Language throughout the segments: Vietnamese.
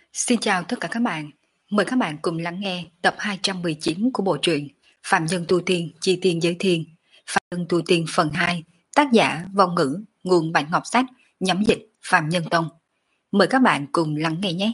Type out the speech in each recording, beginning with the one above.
Xin chào tất cả các bạn. Mời các bạn cùng lắng nghe tập 219 của bộ truyện Phạm Nhân Tu Tiên Chi Tiên Giới Thiên, Phạm Nhân Tu Tiên phần 2, tác giả Vong Ngữ, nguồn Bản Ngọc Sách, nhóm dịch Phạm Nhân Tông. Mời các bạn cùng lắng nghe nhé.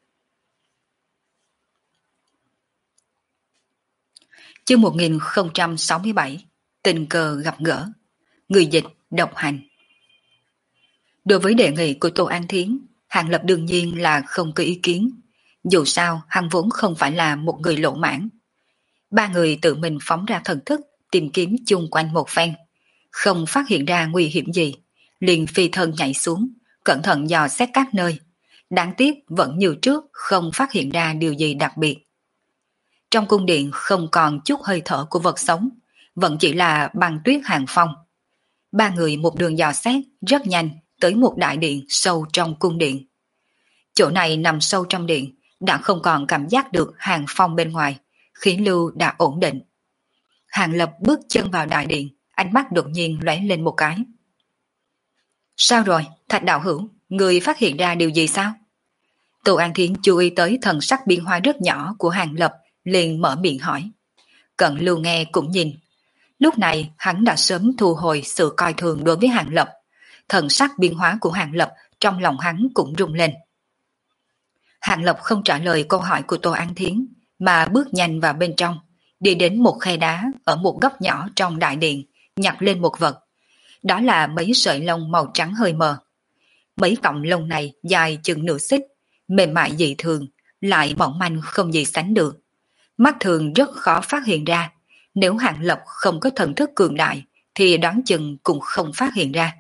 Chương 1067, tình cờ gặp gỡ. Người dịch độc hành. Đối với đề nghị của Tô An Thiến, Hàng Lập đương nhiên là không có ý kiến. Dù sao, hắn vốn không phải là một người lỗ mãn. Ba người tự mình phóng ra thần thức, tìm kiếm chung quanh một phen. Không phát hiện ra nguy hiểm gì, liền phi thân nhảy xuống, cẩn thận dò xét các nơi. Đáng tiếc vẫn như trước không phát hiện ra điều gì đặc biệt. Trong cung điện không còn chút hơi thở của vật sống, vẫn chỉ là băng tuyết hàng phong. Ba người một đường dò xét rất nhanh tới một đại điện sâu trong cung điện. Chỗ này nằm sâu trong điện, đã không còn cảm giác được hàng phong bên ngoài, khí lưu đã ổn định. Hàng Lập bước chân vào đại điện, ánh mắt đột nhiên lóe lên một cái. Sao rồi, Thạch đạo hữu, người phát hiện ra điều gì sao? Tô An Thiến chú ý tới thần sắc biến hóa rất nhỏ của Hàng Lập, liền mở miệng hỏi. Cận Lưu nghe cũng nhìn. Lúc này hắn đã sớm thu hồi sự coi thường đối với Hàng Lập. Thần sắc biến hóa của Hàng Lập trong lòng hắn cũng rung lên. Hàng Lập không trả lời câu hỏi của Tô An Thiến, mà bước nhanh vào bên trong, đi đến một khe đá ở một góc nhỏ trong đại điện, nhặt lên một vật. Đó là mấy sợi lông màu trắng hơi mờ. Mấy cọng lông này dài chừng nửa xích, mềm mại dị thường, lại mỏng manh không gì sánh được. Mắt thường rất khó phát hiện ra, nếu Hàng Lập không có thần thức cường đại, thì đoán chừng cũng không phát hiện ra.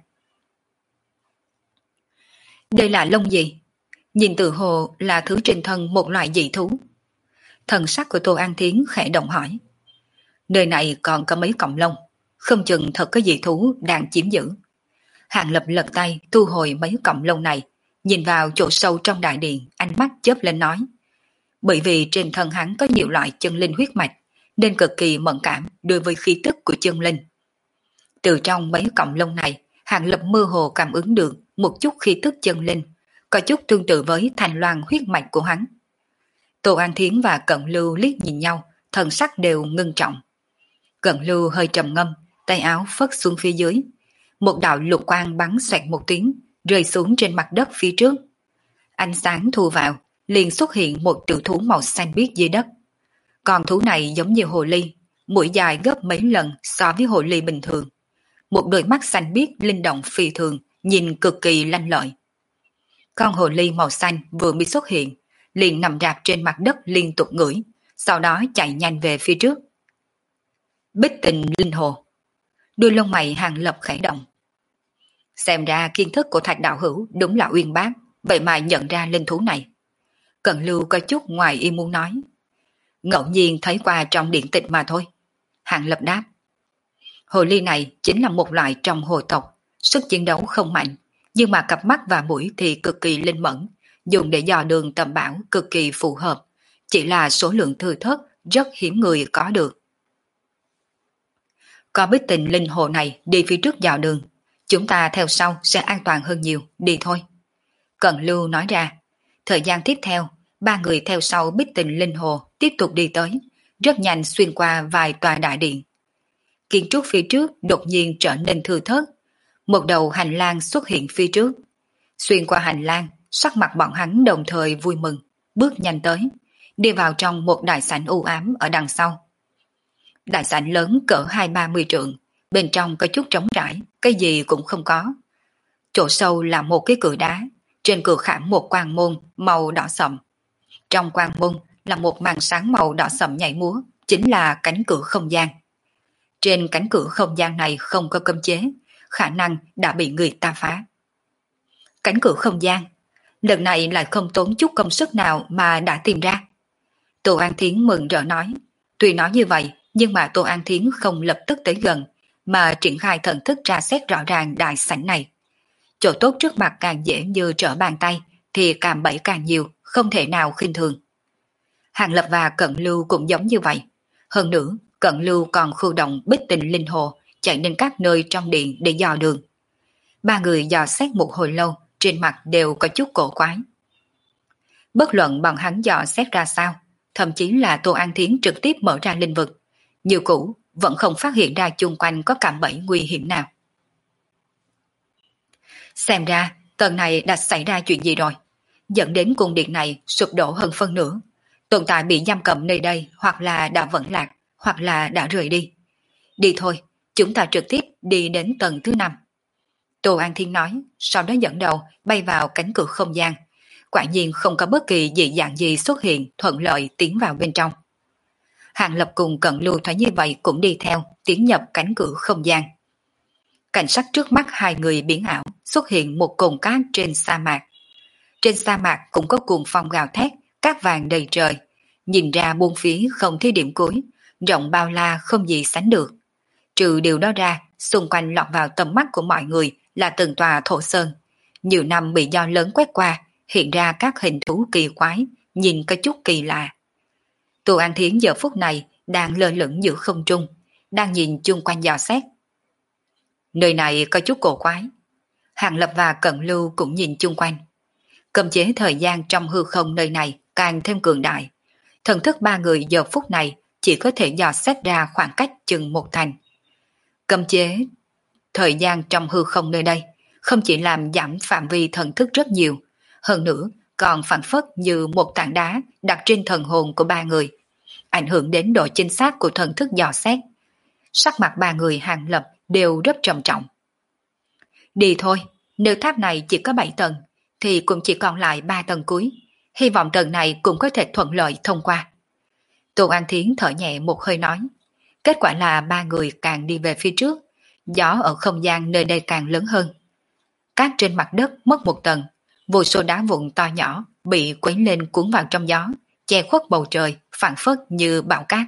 Đây là lông gì? Nhìn từ hồ là thứ trên thân một loại dị thú. Thần sắc của Tô An Thiến khẽ động hỏi. Nơi này còn có mấy cọng lông, không chừng thật có dị thú đang chiếm giữ. Hàng Lập lật tay thu hồi mấy cọng lông này, nhìn vào chỗ sâu trong đại điện, ánh mắt chớp lên nói. Bởi vì trên thân hắn có nhiều loại chân linh huyết mạch, nên cực kỳ mẫn cảm đối với khí tức của chân linh. Từ trong mấy cọng lông này, Hàng Lập mơ hồ cảm ứng được một chút khí tức chân linh, có chút tương tự với thành loan huyết mạch của hắn. Tô An Thiến và Cận Lưu liếc nhìn nhau, thần sắc đều ngưng trọng. Cận Lưu hơi trầm ngâm, tay áo phất xuống phía dưới. Một đạo lục quang bắn xoẹt một tiếng, rơi xuống trên mặt đất phía trước. Ánh sáng thu vào, liền xuất hiện một tiểu thú màu xanh biếc dưới đất. Con thú này giống như hồ ly, mũi dài gấp mấy lần so với hồ ly bình thường. Một đôi mắt xanh biếc linh động phi thường, nhìn cực kỳ lanh lợi. Con hồ ly màu xanh vừa mới xuất hiện, liền nằm rạp trên mặt đất liên tục ngửi, sau đó chạy nhanh về phía trước. Bích Tình Linh Hồ. Đôi lông mày Hàng Lập khẽ động. Xem ra kiến thức của Thạch đạo hữu đúng là uyên bác, vậy mà nhận ra linh thú này. Cận Lưu có chút ngoài ý muốn nói. Ngẫu nhiên thấy qua trong điện tịch mà thôi. Hàng Lập đáp. Hồ ly này chính là một loại trong hồ tộc, sức chiến đấu không mạnh, nhưng mà cặp mắt và mũi thì cực kỳ linh mẫn, dùng để dò đường tầm bảo cực kỳ phù hợp, chỉ là số lượng thừa thớt rất hiếm người có được. Có Bích Tình Linh Hồ này đi phía trước dò đường, chúng ta theo sau sẽ an toàn hơn nhiều, đi thôi. Cận Lưu nói ra. Thời gian tiếp theo, ba người theo sau Bích Tình Linh Hồ tiếp tục đi tới, rất nhanh xuyên qua vài tòa đại điện. Kiến trúc phía trước đột nhiên trở nên thưa thớt, một đầu hành lang xuất hiện phía trước. Xuyên qua hành lang, sắc mặt bọn hắn đồng thời vui mừng, bước nhanh tới, đi vào trong một đại sảnh u ám ở đằng sau. Đại sảnh lớn cỡ 20-30 trượng, bên trong có chút trống trải, cái gì cũng không có. Chỗ sâu là một cái cửa đá, trên cửa khảm một quan môn màu đỏ sậm. Trong quan môn là một màn sáng màu đỏ sậm nhảy múa, chính là cánh cửa không gian. Trên cánh cửa không gian này không có cấm chế, khả năng đã bị người ta phá. Cánh cửa không gian, lần này lại không tốn chút công sức nào mà đã tìm ra. Tô An Thiến mừng rỡ nói. Tuy nói như vậy, nhưng mà Tô An Thiến không lập tức tới gần, mà triển khai thần thức tra xét rõ ràng đại sảnh này. Chỗ tốt trước mặt càng dễ như trở bàn tay, thì càng bẫy càng nhiều, không thể nào khinh thường. Hàng Lập và Cận Lưu cũng giống như vậy. Hơn nữa, Cận Lưu còn khu động Bích Tình Linh Hồ, chạy đến các nơi trong điện để dò đường. Ba người dò xét một hồi lâu, trên mặt đều có chút cổ quái. Bất luận bọn hắn dò xét ra sao, thậm chí là Tô An Thiến trực tiếp mở ra linh vực, như cũ vẫn không phát hiện ra chung quanh có cạm bẫy nguy hiểm nào. Xem ra tầng này đã xảy ra chuyện gì rồi, dẫn đến cung điện này sụp đổ hơn phân nửa. Tồn tại bị giam cầm nơi đây hoặc là đã vẫn lạc, hoặc là đã rời đi. Đi thôi, chúng ta trực tiếp đi đến tầng thứ 5. Tô An Thiên nói, sau đó dẫn đầu bay vào cánh cửa không gian. Quả nhiên không có bất kỳ dị dạng gì xuất hiện, thuận lợi tiến vào bên trong. Hàng Lập cùng Cận Lưu thấy như vậy cũng đi theo, tiến nhập cánh cửa không gian. Cảnh sắc trước mắt hai người biến ảo, xuất hiện một cồn cát trên sa mạc. Trên sa mạc cũng có cuồng phong gào thét, cát vàng đầy trời. Nhìn ra buông phía không thấy điểm cuối, rộng bao la không gì sánh được. Trừ điều đó ra, xung quanh lọt vào tầm mắt của mọi người là từng tòa thổ sơn. Nhiều năm bị gió lớn quét qua, hiện ra các hình thú kỳ quái, nhìn có chút kỳ lạ. Tô An Thiến giờ phút này đang lơ lửng giữa không trung, đang nhìn chung quanh dò xét. Nơi này có chút cổ quái. Hàng Lập và Cận Lưu cũng nhìn chung quanh. Cấm chế thời gian trong hư không nơi này càng thêm cường đại. Thần thức ba người giờ phút này chỉ có thể dò xét ra khoảng cách chừng một thành. Cấm chế thời gian trong hư không nơi đây không chỉ làm giảm phạm vi thần thức rất nhiều, hơn nữa còn phản phất như một tảng đá đặt trên thần hồn của ba người, ảnh hưởng đến độ chính xác của thần thức dò xét. Sắc mặt ba người Hàng Lập đều rất trầm trọng. Đi thôi, nếu tháp này chỉ có 7 tầng, thì cũng chỉ còn lại 3 tầng cuối. Hy vọng tầng này cũng có thể thuận lợi thông qua. Tô An Thiến thở nhẹ một hơi nói. Kết quả là ba người càng đi về phía trước, gió ở không gian nơi đây càng lớn hơn. Cát trên mặt đất mất một tầng, vô số đá vụn to nhỏ bị quấy lên cuốn vào trong gió, che khuất bầu trời, phảng phất như bão cát.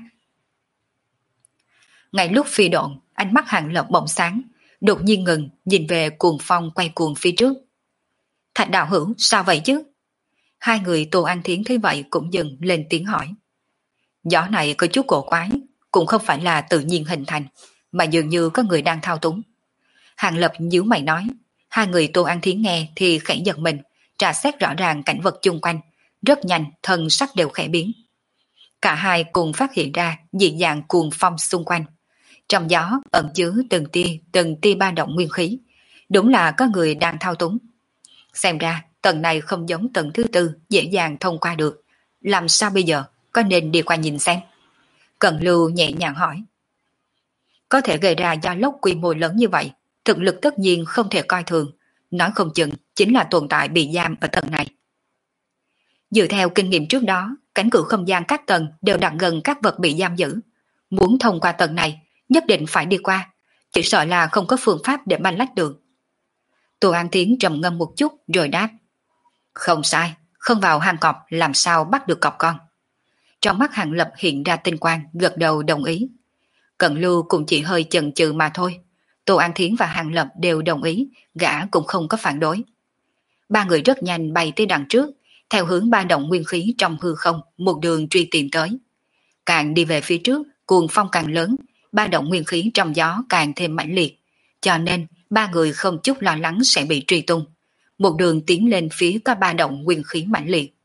Ngay lúc phi độn, ánh mắt Hàng Lập bỗng sáng, đột nhiên ngừng, nhìn về cuồng phong quay cuồng phía trước. Thạch đạo hữu, sao vậy chứ? Hai người Tô An Thiến thấy vậy cũng dừng lên tiếng hỏi. Gió này có chút cổ quái, cũng không phải là tự nhiên hình thành, mà dường như có người đang thao túng. Hàng Lập nhíu mày nói. Hai người Tô An Thiến nghe thì khẽ giật mình, tra xét rõ ràng cảnh vật chung quanh, rất nhanh thân sắc đều khẽ biến. Cả hai cùng phát hiện ra dị dạng cuồng phong xung quanh. Trong gió ẩn chứa từng tia ba động nguyên khí, đúng là có người đang thao túng. Xem ra tầng này không giống tầng thứ 4 dễ dàng thông qua được. Làm sao bây giờ, có nên đi qua nhìn xem? Cận Lưu nhẹ nhàng hỏi. Có thể gây ra gió lốc quy mô lớn như vậy, thực lực tất nhiên không thể coi thường, nói không chừng chính là tồn tại bị giam ở tầng này. Dựa theo kinh nghiệm trước đó, cánh cửa không gian các tầng đều đặt gần các vật bị giam giữ. Muốn thông qua tầng này, nhất định phải đi qua, chỉ sợ là không có phương pháp để banh lách được. Tô An Thiến trầm ngâm một chút rồi đáp. Không sai, không vào hang cọp làm sao bắt được cọp con. Trong mắt Hàng Lập hiện ra tinh quang, gật đầu đồng ý. Cận Lưu cũng chỉ hơi chần chừ mà thôi. Tô An Thiến và Hàng Lập đều đồng ý, gã cũng không có phản đối. Ba người rất nhanh bay tới đằng trước, theo hướng ba động nguyên khí trong hư không, một đường truy tìm tới. Càng đi về phía trước, cuồng phong càng lớn, ba động nguyên khí trong gió càng thêm mãnh liệt, cho nên ba người không chút lo lắng sẽ bị truy tung. Một đường tiến lên phía có ba động nguyên khí mãnh liệt.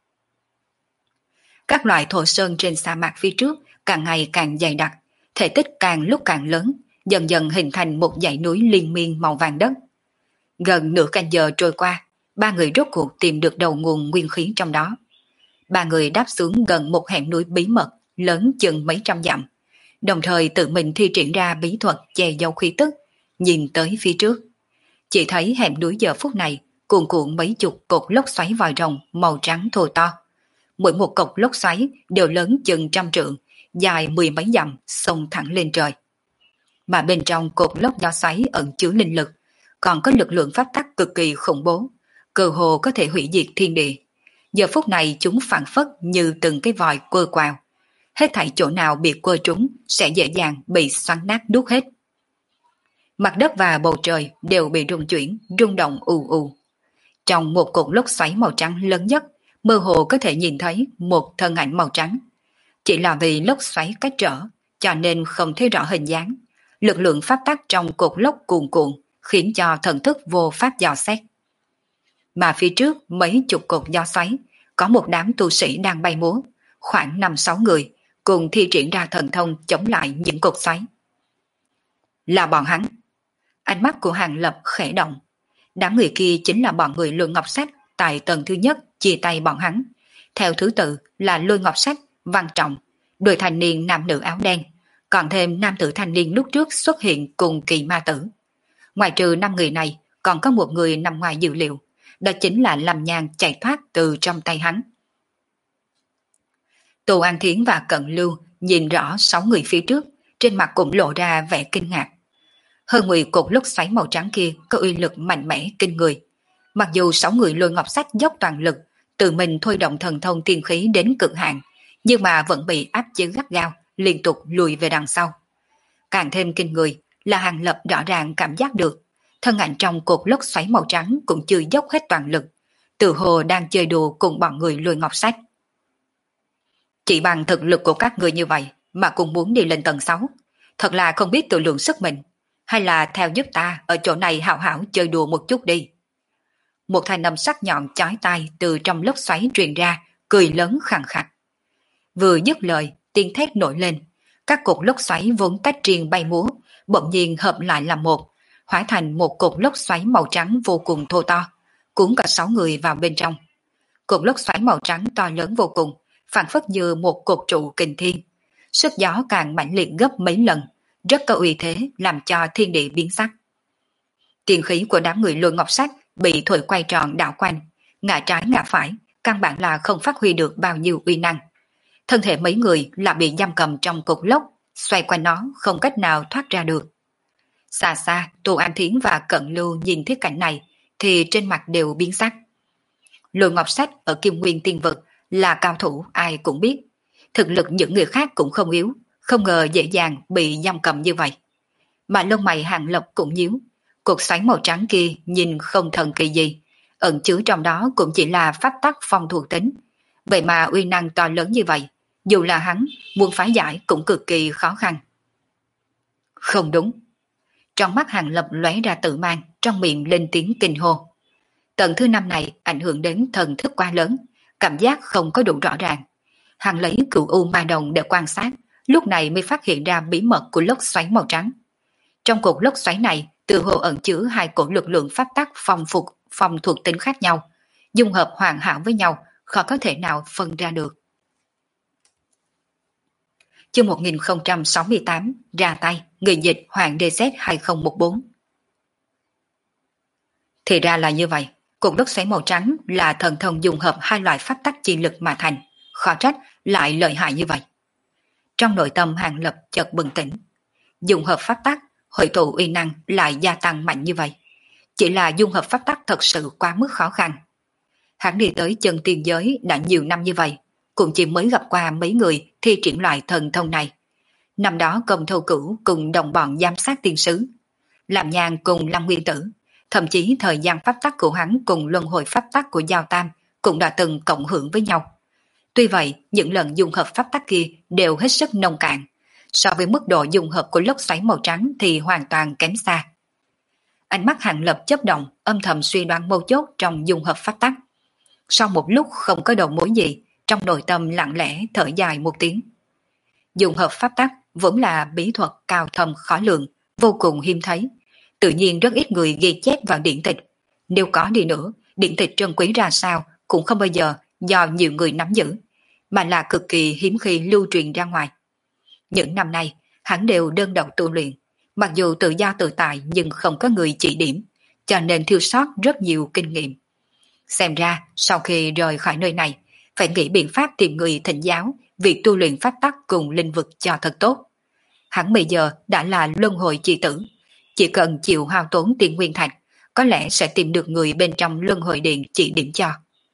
Các loại thổ sơn trên sa mạc phía trước càng ngày càng dày đặc, thể tích càng lúc càng lớn, dần dần hình thành một dãy núi liên miên màu vàng đất. Gần nửa canh giờ trôi qua, ba người rốt cuộc tìm được đầu nguồn nguyên khí trong đó. Ba người đáp xuống gần một hẻm núi bí mật, lớn chừng mấy trăm dặm, đồng thời tự mình thi triển ra bí thuật che giấu khí tức, nhìn tới phía trước. Chỉ thấy hẻm núi giờ phút này cuồn cuộn mấy chục cột lốc xoáy vòi rồng màu trắng thô to. Mỗi một cột lốc xoáy đều lớn chừng 100 trượng, dài 10 mấy dặm, xông thẳng lên trời. Mà bên trong cột lốc gió xoáy ẩn chứa linh lực, còn có lực lượng pháp tắc cực kỳ khủng bố, cơ hồ có thể hủy diệt thiên địa. Giờ phút này chúng phản phất như từng cái vòi quơ quào. Hết thảy chỗ nào bị quơ trúng sẽ dễ dàng bị xoắn nát đút hết. Mặt đất và bầu trời đều bị rung chuyển, rung động ù ù. Trong một cột lốc xoáy màu trắng lớn nhất, mơ hồ có thể nhìn thấy một thân ảnh màu trắng. Chỉ là vì lốc xoáy cách trở, cho nên không thấy rõ hình dáng. Lực lượng pháp tắc trong cột lốc cuồn cuộn, khiến cho thần thức vô pháp dò xét. Mà phía trước mấy chục cột gió xoáy, có một đám tu sĩ đang bay múa, khoảng 5-6 người, cùng thi triển ra thần thông chống lại những cột xoáy. Là bọn hắn. Ánh mắt của Hàng Lập khẽ động. Đám người kia chính là bọn người Lôi Ngọc Sách tại tầng thứ nhất chia tay bọn hắn. Theo thứ tự là Lôi Ngọc Sách, Văn Trọng, đôi thanh niên nam nữ áo đen, còn thêm nam tử thanh niên lúc trước xuất hiện cùng Kỳ Ma Tử. Ngoài trừ 5 người này, còn có một người nằm ngoài dự liệu, đó chính là Lâm Nhan chạy thoát từ trong tay hắn. Tô An Thiến và Cận Lưu nhìn rõ 6 người phía trước, trên mặt cũng lộ ra vẻ kinh ngạc. Hơn 10 cột lốc xoáy màu trắng kia có uy lực mạnh mẽ kinh người. Mặc dù 6 người Lôi Ngọc Sách dốc toàn lực, tự mình thôi động thần thông tiên khí đến cực hạn, nhưng mà vẫn bị áp chế gắt gao, liên tục lùi về đằng sau. Càng thêm kinh người là Hàng Lập rõ ràng cảm giác được, thân ảnh trong cột lốc xoáy màu trắng cũng chưa dốc hết toàn lực, tự hồ đang chơi đùa cùng bọn người Lôi Ngọc Sách. Chỉ bằng thực lực của các người như vậy mà cũng muốn đi lên tầng 6, thật là không biết tự lượng sức mình, hay là theo giúp ta ở chỗ này hảo hảo chơi đùa một chút đi. Một thanh âm sắc nhọn chói tai từ trong lốc xoáy truyền ra, cười lớn khàn khặt. Vừa dứt lời, tiếng thét nổi lên, các cột lốc xoáy vốn tách riêng bay múa, bỗng nhiên hợp lại làm một, hóa thành một cột lốc xoáy màu trắng vô cùng thô to, cuốn cả 6 người vào bên trong. Cột lốc xoáy màu trắng to lớn vô cùng, phảng phất như một cột trụ kình thiên. Sức gió càng mãnh liệt gấp mấy lần, rất có uy thế làm cho thiên địa biến sắc. Tiền khí của đám người Lôi Ngọc Sách bị thổi quay tròn đảo quanh, ngã trái ngã phải, căn bản là không phát huy được bao nhiêu uy năng. Thân thể mấy người là bị giam cầm trong cột lốc, xoay quanh nó không cách nào thoát ra được. Xa xa, Tô An Thiến và Cận Lưu nhìn thấy cảnh này thì trên mặt đều biến sắc. Lôi Ngọc Sách ở Kim Nguyên Tiên Vực là cao thủ ai cũng biết, thực lực những người khác cũng không yếu, không ngờ dễ dàng bị giam cầm như vậy. Mà lông mày Hàng Lập cũng nhíu, cột xoáy màu trắng kia nhìn không thần kỳ gì, ẩn chứa trong đó cũng chỉ là pháp tắc phong thuộc tính. Vậy mà uy năng to lớn như vậy, dù là hắn muốn phá giải cũng cực kỳ khó khăn. Không đúng. Trong mắt Hàng Lập lóe ra tự mang, trong miệng lên tiếng kinh hô. Tầng thứ 5 này ảnh hưởng đến thần thức quá lớn, cảm giác không có đủ rõ ràng. Hắn lấy cửu u ma đồng để quan sát, lúc này mới phát hiện ra bí mật của lốc xoáy màu trắng. Trong cột lốc xoáy này, tự hồ ẩn chứa 2 cỗ lực lượng pháp tắc phong thuộc tính khác nhau, dung hợp hoàn hảo với nhau, khó có thể nào phân ra được. Chương 1068 ra tay, người dịch Hoàng DZ 2014. Thì ra là như vậy, cột lốc xoáy màu trắng là thần thông dung hợp 2 loại pháp tắc chi lực mà thành, khó trách lại lợi hại như vậy. Trong nội tâm Hàng Lập chợt bừng tỉnh, dung hợp pháp tắc, hội tụ uy năng lại gia tăng mạnh như vậy. Chỉ là dung hợp pháp tắc thật sự quá mức khó khăn. Hắn đi tới chân tiên giới đã nhiều năm như vậy, cũng chỉ mới gặp qua mấy người thi triển loại thần thông này. Năm đó Công Thâu Cửu cùng đồng bọn giám sát tiên sứ, Làm Nhàn cùng Lâm Nguyên Tử, thậm chí thời gian pháp tắc của hắn cùng luân hồi pháp tắc của Giao Tam cũng đã từng cộng hưởng với nhau. Tuy vậy, những lần dung hợp pháp tắc kia đều hết sức nông cạn, so với mức độ dung hợp của lốc xoáy màu trắng thì hoàn toàn kém xa. Ánh mắt Hàng Lập chớp động, âm thầm suy đoán mấu chốt trong dung hợp pháp tắc. Sau một lúc không có đầu mối gì, trong nội tâm lặng lẽ thở dài một tiếng. Dung hợp pháp tắc vốn là bí thuật cao thâm khó lường, vô cùng hiếm thấy, tự nhiên rất ít người ghi chép vào điển tịch. Nếu có đi nữa, điển tịch trân quý ra sao cũng không bao giờ do nhiều người nắm giữ, mà là cực kỳ hiếm khi lưu truyền ra ngoài. Những năm nay, hắn đều đơn độc tu luyện, mặc dù tự do tự tại nhưng không có người chỉ điểm, cho nên thiếu sót rất nhiều kinh nghiệm. Xem ra, sau khi rời khỏi nơi này, phải nghĩ biện pháp tìm người thỉnh giáo việc tu luyện pháp tắc cùng linh vực cho thật tốt. Hắn bây giờ đã là luân hồi chi tử, chỉ cần chịu hao tốn tiền nguyên thạch, có lẽ sẽ tìm được người bên trong luân hồi điện chỉ điểm cho.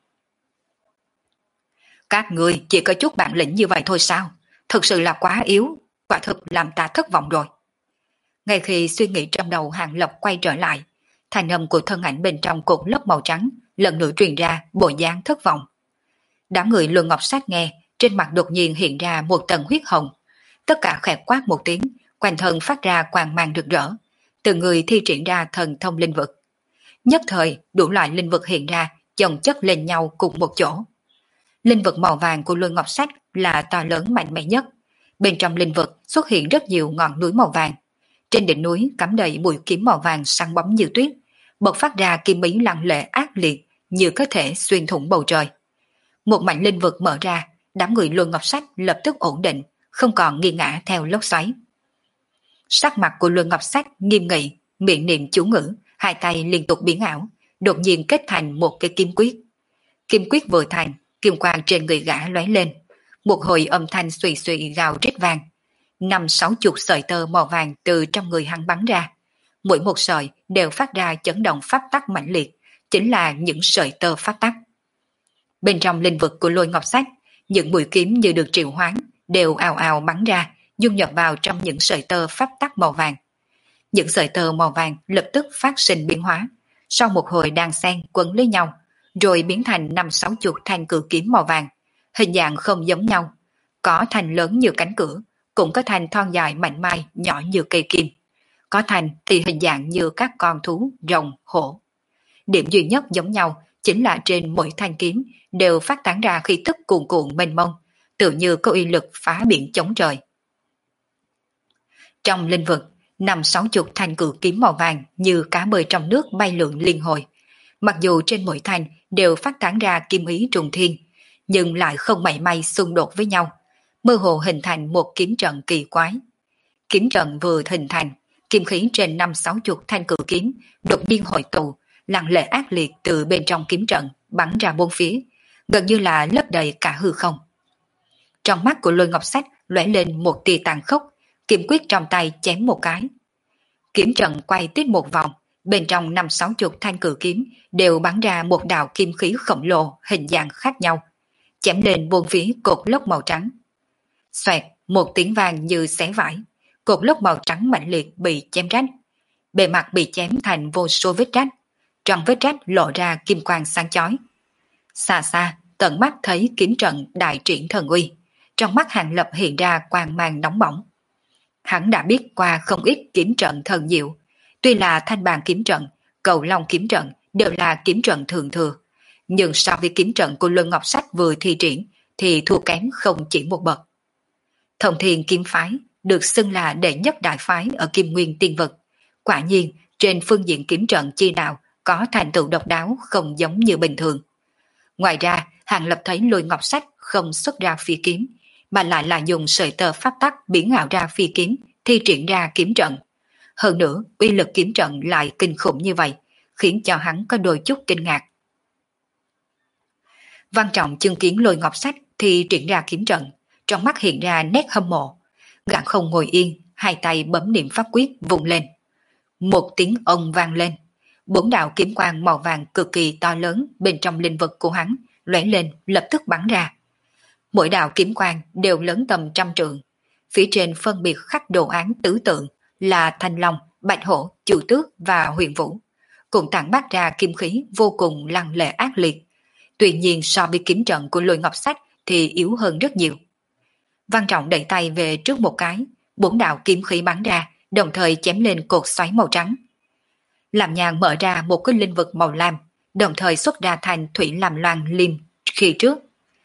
Các người chỉ có chút bản lĩnh như vậy thôi sao? Thực sự là quá yếu, quả thực làm ta thất vọng rồi. Ngay khi suy nghĩ trong đầu Hàng Lập quay trở lại, thanh âm của thân ảnh bên trong cột lốc màu trắng lần nữa truyền ra bộ dáng thất vọng. Đám người Luân Ngọc Sát nghe, trên mặt đột nhiên hiện ra một tầng huyết hồng, tất cả khẽ quát một tiếng, quanh thân phát ra quang mang rực rỡ, từng người thi triển ra thần thông linh vực. Nhất thời, đủ loại linh vực hiện ra, chồng chất lên nhau cùng một chỗ. Linh vật màu vàng của Lôi Ngọc Sách là to lớn mạnh mẽ nhất. Bên trong linh vật xuất hiện rất nhiều ngọn núi màu vàng. Trên đỉnh núi cắm đầy mũi kiếm màu vàng sáng bóng như tuyết, bộc phát ra kim ý lăng lệ ác liệt như có thể xuyên thủng bầu trời. Một mảnh linh vực mở ra, đám người Lôi Ngọc Sách lập tức ổn định, không còn nghiêng ngã theo lốc xoáy. Sắc mặt của Lôi Ngọc Sách nghiêm nghị, miệng niệm chú ngữ, hai tay liên tục biến ảo, đột nhiên kết thành một cái kim quyết. Kim quyết vừa thành, kim quang trên người gã lóe lên, một hồi âm thanh xùy xùy gào rít vang. 50-60 sợi tơ màu vàng từ trong người hắn bắn ra, mỗi một sợi đều phát ra chấn động pháp tắc mãnh liệt, chính là những sợi tơ pháp tắc. Bên trong linh vực của Lôi Ngọc Sách, những mũi kiếm như được triệu hoán đều ào ào bắn ra, dung nhập vào trong những sợi tơ pháp tắc màu vàng. Những sợi tơ màu vàng lập tức phát sinh biến hóa, sau một hồi đan xen quấn lấy nhau, rồi biến thành 50-60 thanh cử kiếm màu vàng, hình dạng không giống nhau, có thanh lớn như cánh cửa, cũng có thanh thon dài mảnh mai nhỏ như cây kim, có thanh thì hình dạng như các con thú, rồng, hổ. Điểm duy nhất giống nhau chính là trên mỗi thanh kiếm đều phát tán ra khí tức cuồn cuộn mênh mông, tự như có uy lực phá biển chống trời. Trong linh vực, 50-60 thanh cử kiếm màu vàng như cá bơi trong nước bay lượn liên hồi. Mặc dù trên mỗi thanh đều phát tán ra kim ý trùng thiên, nhưng lại không mảy may xung đột với nhau, mơ hồ hình thành một kiếm trận kỳ quái. Kiếm trận vừa hình thành, kim khí trên 50-60 thanh cử kiếm đột nhiên hội tụ, lặng lẽ ác liệt từ bên trong kiếm trận bắn ra bốn phía, gần như là lấp đầy cả hư không. Trong mắt của Lôi Ngọc Sách lóe lên một tia tàn khốc, kiếm quyết trong tay chém một cái. Kiếm trận quay tiếp một vòng, bên trong 50-60 thanh cử kiếm đều bắn ra một đạo kim khí khổng lồ hình dạng khác nhau, chém lên bốn phía cột lốc màu trắng. Xoẹt, một tiếng vang như xé vải, cột lốc màu trắng mạnh liệt bị chém rách. Bề mặt bị chém thành vô số vết rách, trong vết rách lộ ra kim quang sáng chói. Xa xa, tận mắt thấy kiếm trận đại triển thần uy, trong mắt Hàng Lập hiện ra quang mang nóng bỏng. Hắn đã biết qua không ít kiếm trận thần diệu, tuy là thanh bàn kiếm trận, cầu long kiếm trận đều là kiếm trận thượng thừa, nhưng so với kiếm trận của Lôi Ngọc Sách vừa thi triển thì thua kém không chỉ một bậc. Thông Thiên kiếm phái được xưng là đệ nhất đại phái ở Kim Nguyên Tiên Vực, quả nhiên trên phương diện kiếm trận chi đạo có thành tựu độc đáo không giống như bình thường. Ngoài ra, Hàng Lập thấy Lôi Ngọc Sách không xuất ra phi kiếm, mà lại là dùng sợi tơ pháp tắc biến ảo ra phi kiếm, thi triển ra kiếm trận. Hơn nữa, uy lực kiếm trận lại kinh khủng như vậy, khiến cho hắn có đôi chút kinh ngạc. Văn Trọng chứng kiến Lôi Ngọc Sách thì triển ra kiếm trận, trong mắt hiện ra nét hâm mộ. Gã không ngồi yên, hai tay bấm niệm pháp quyết vùng lên. Một tiếng ông vang lên, bốn đạo kiếm quang màu vàng cực kỳ to lớn bên trong linh vực của hắn lóe lên lập tức bắn ra. Mỗi đạo kiếm quang đều lớn tầm 100 trượng, phía trên phân biệt khắc đồ án tứ tượng là Thanh Long, Bạch Hổ, Chu Tước và Huyền Vũ, cùng tản mát ra kim khí vô cùng lăng lệ ác liệt. Tuy nhiên so với kiếm trận của Lôi Ngọc Sách thì yếu hơn rất nhiều. Văn Trọng đẩy tay về trước một cái, bốn đạo kiếm khí bắn ra, đồng thời chém lên cột xoáy màu trắng. Làm nhàn mở ra một cái linh vực màu lam, đồng thời xuất ra thành thủy làm loan liêm khi trước.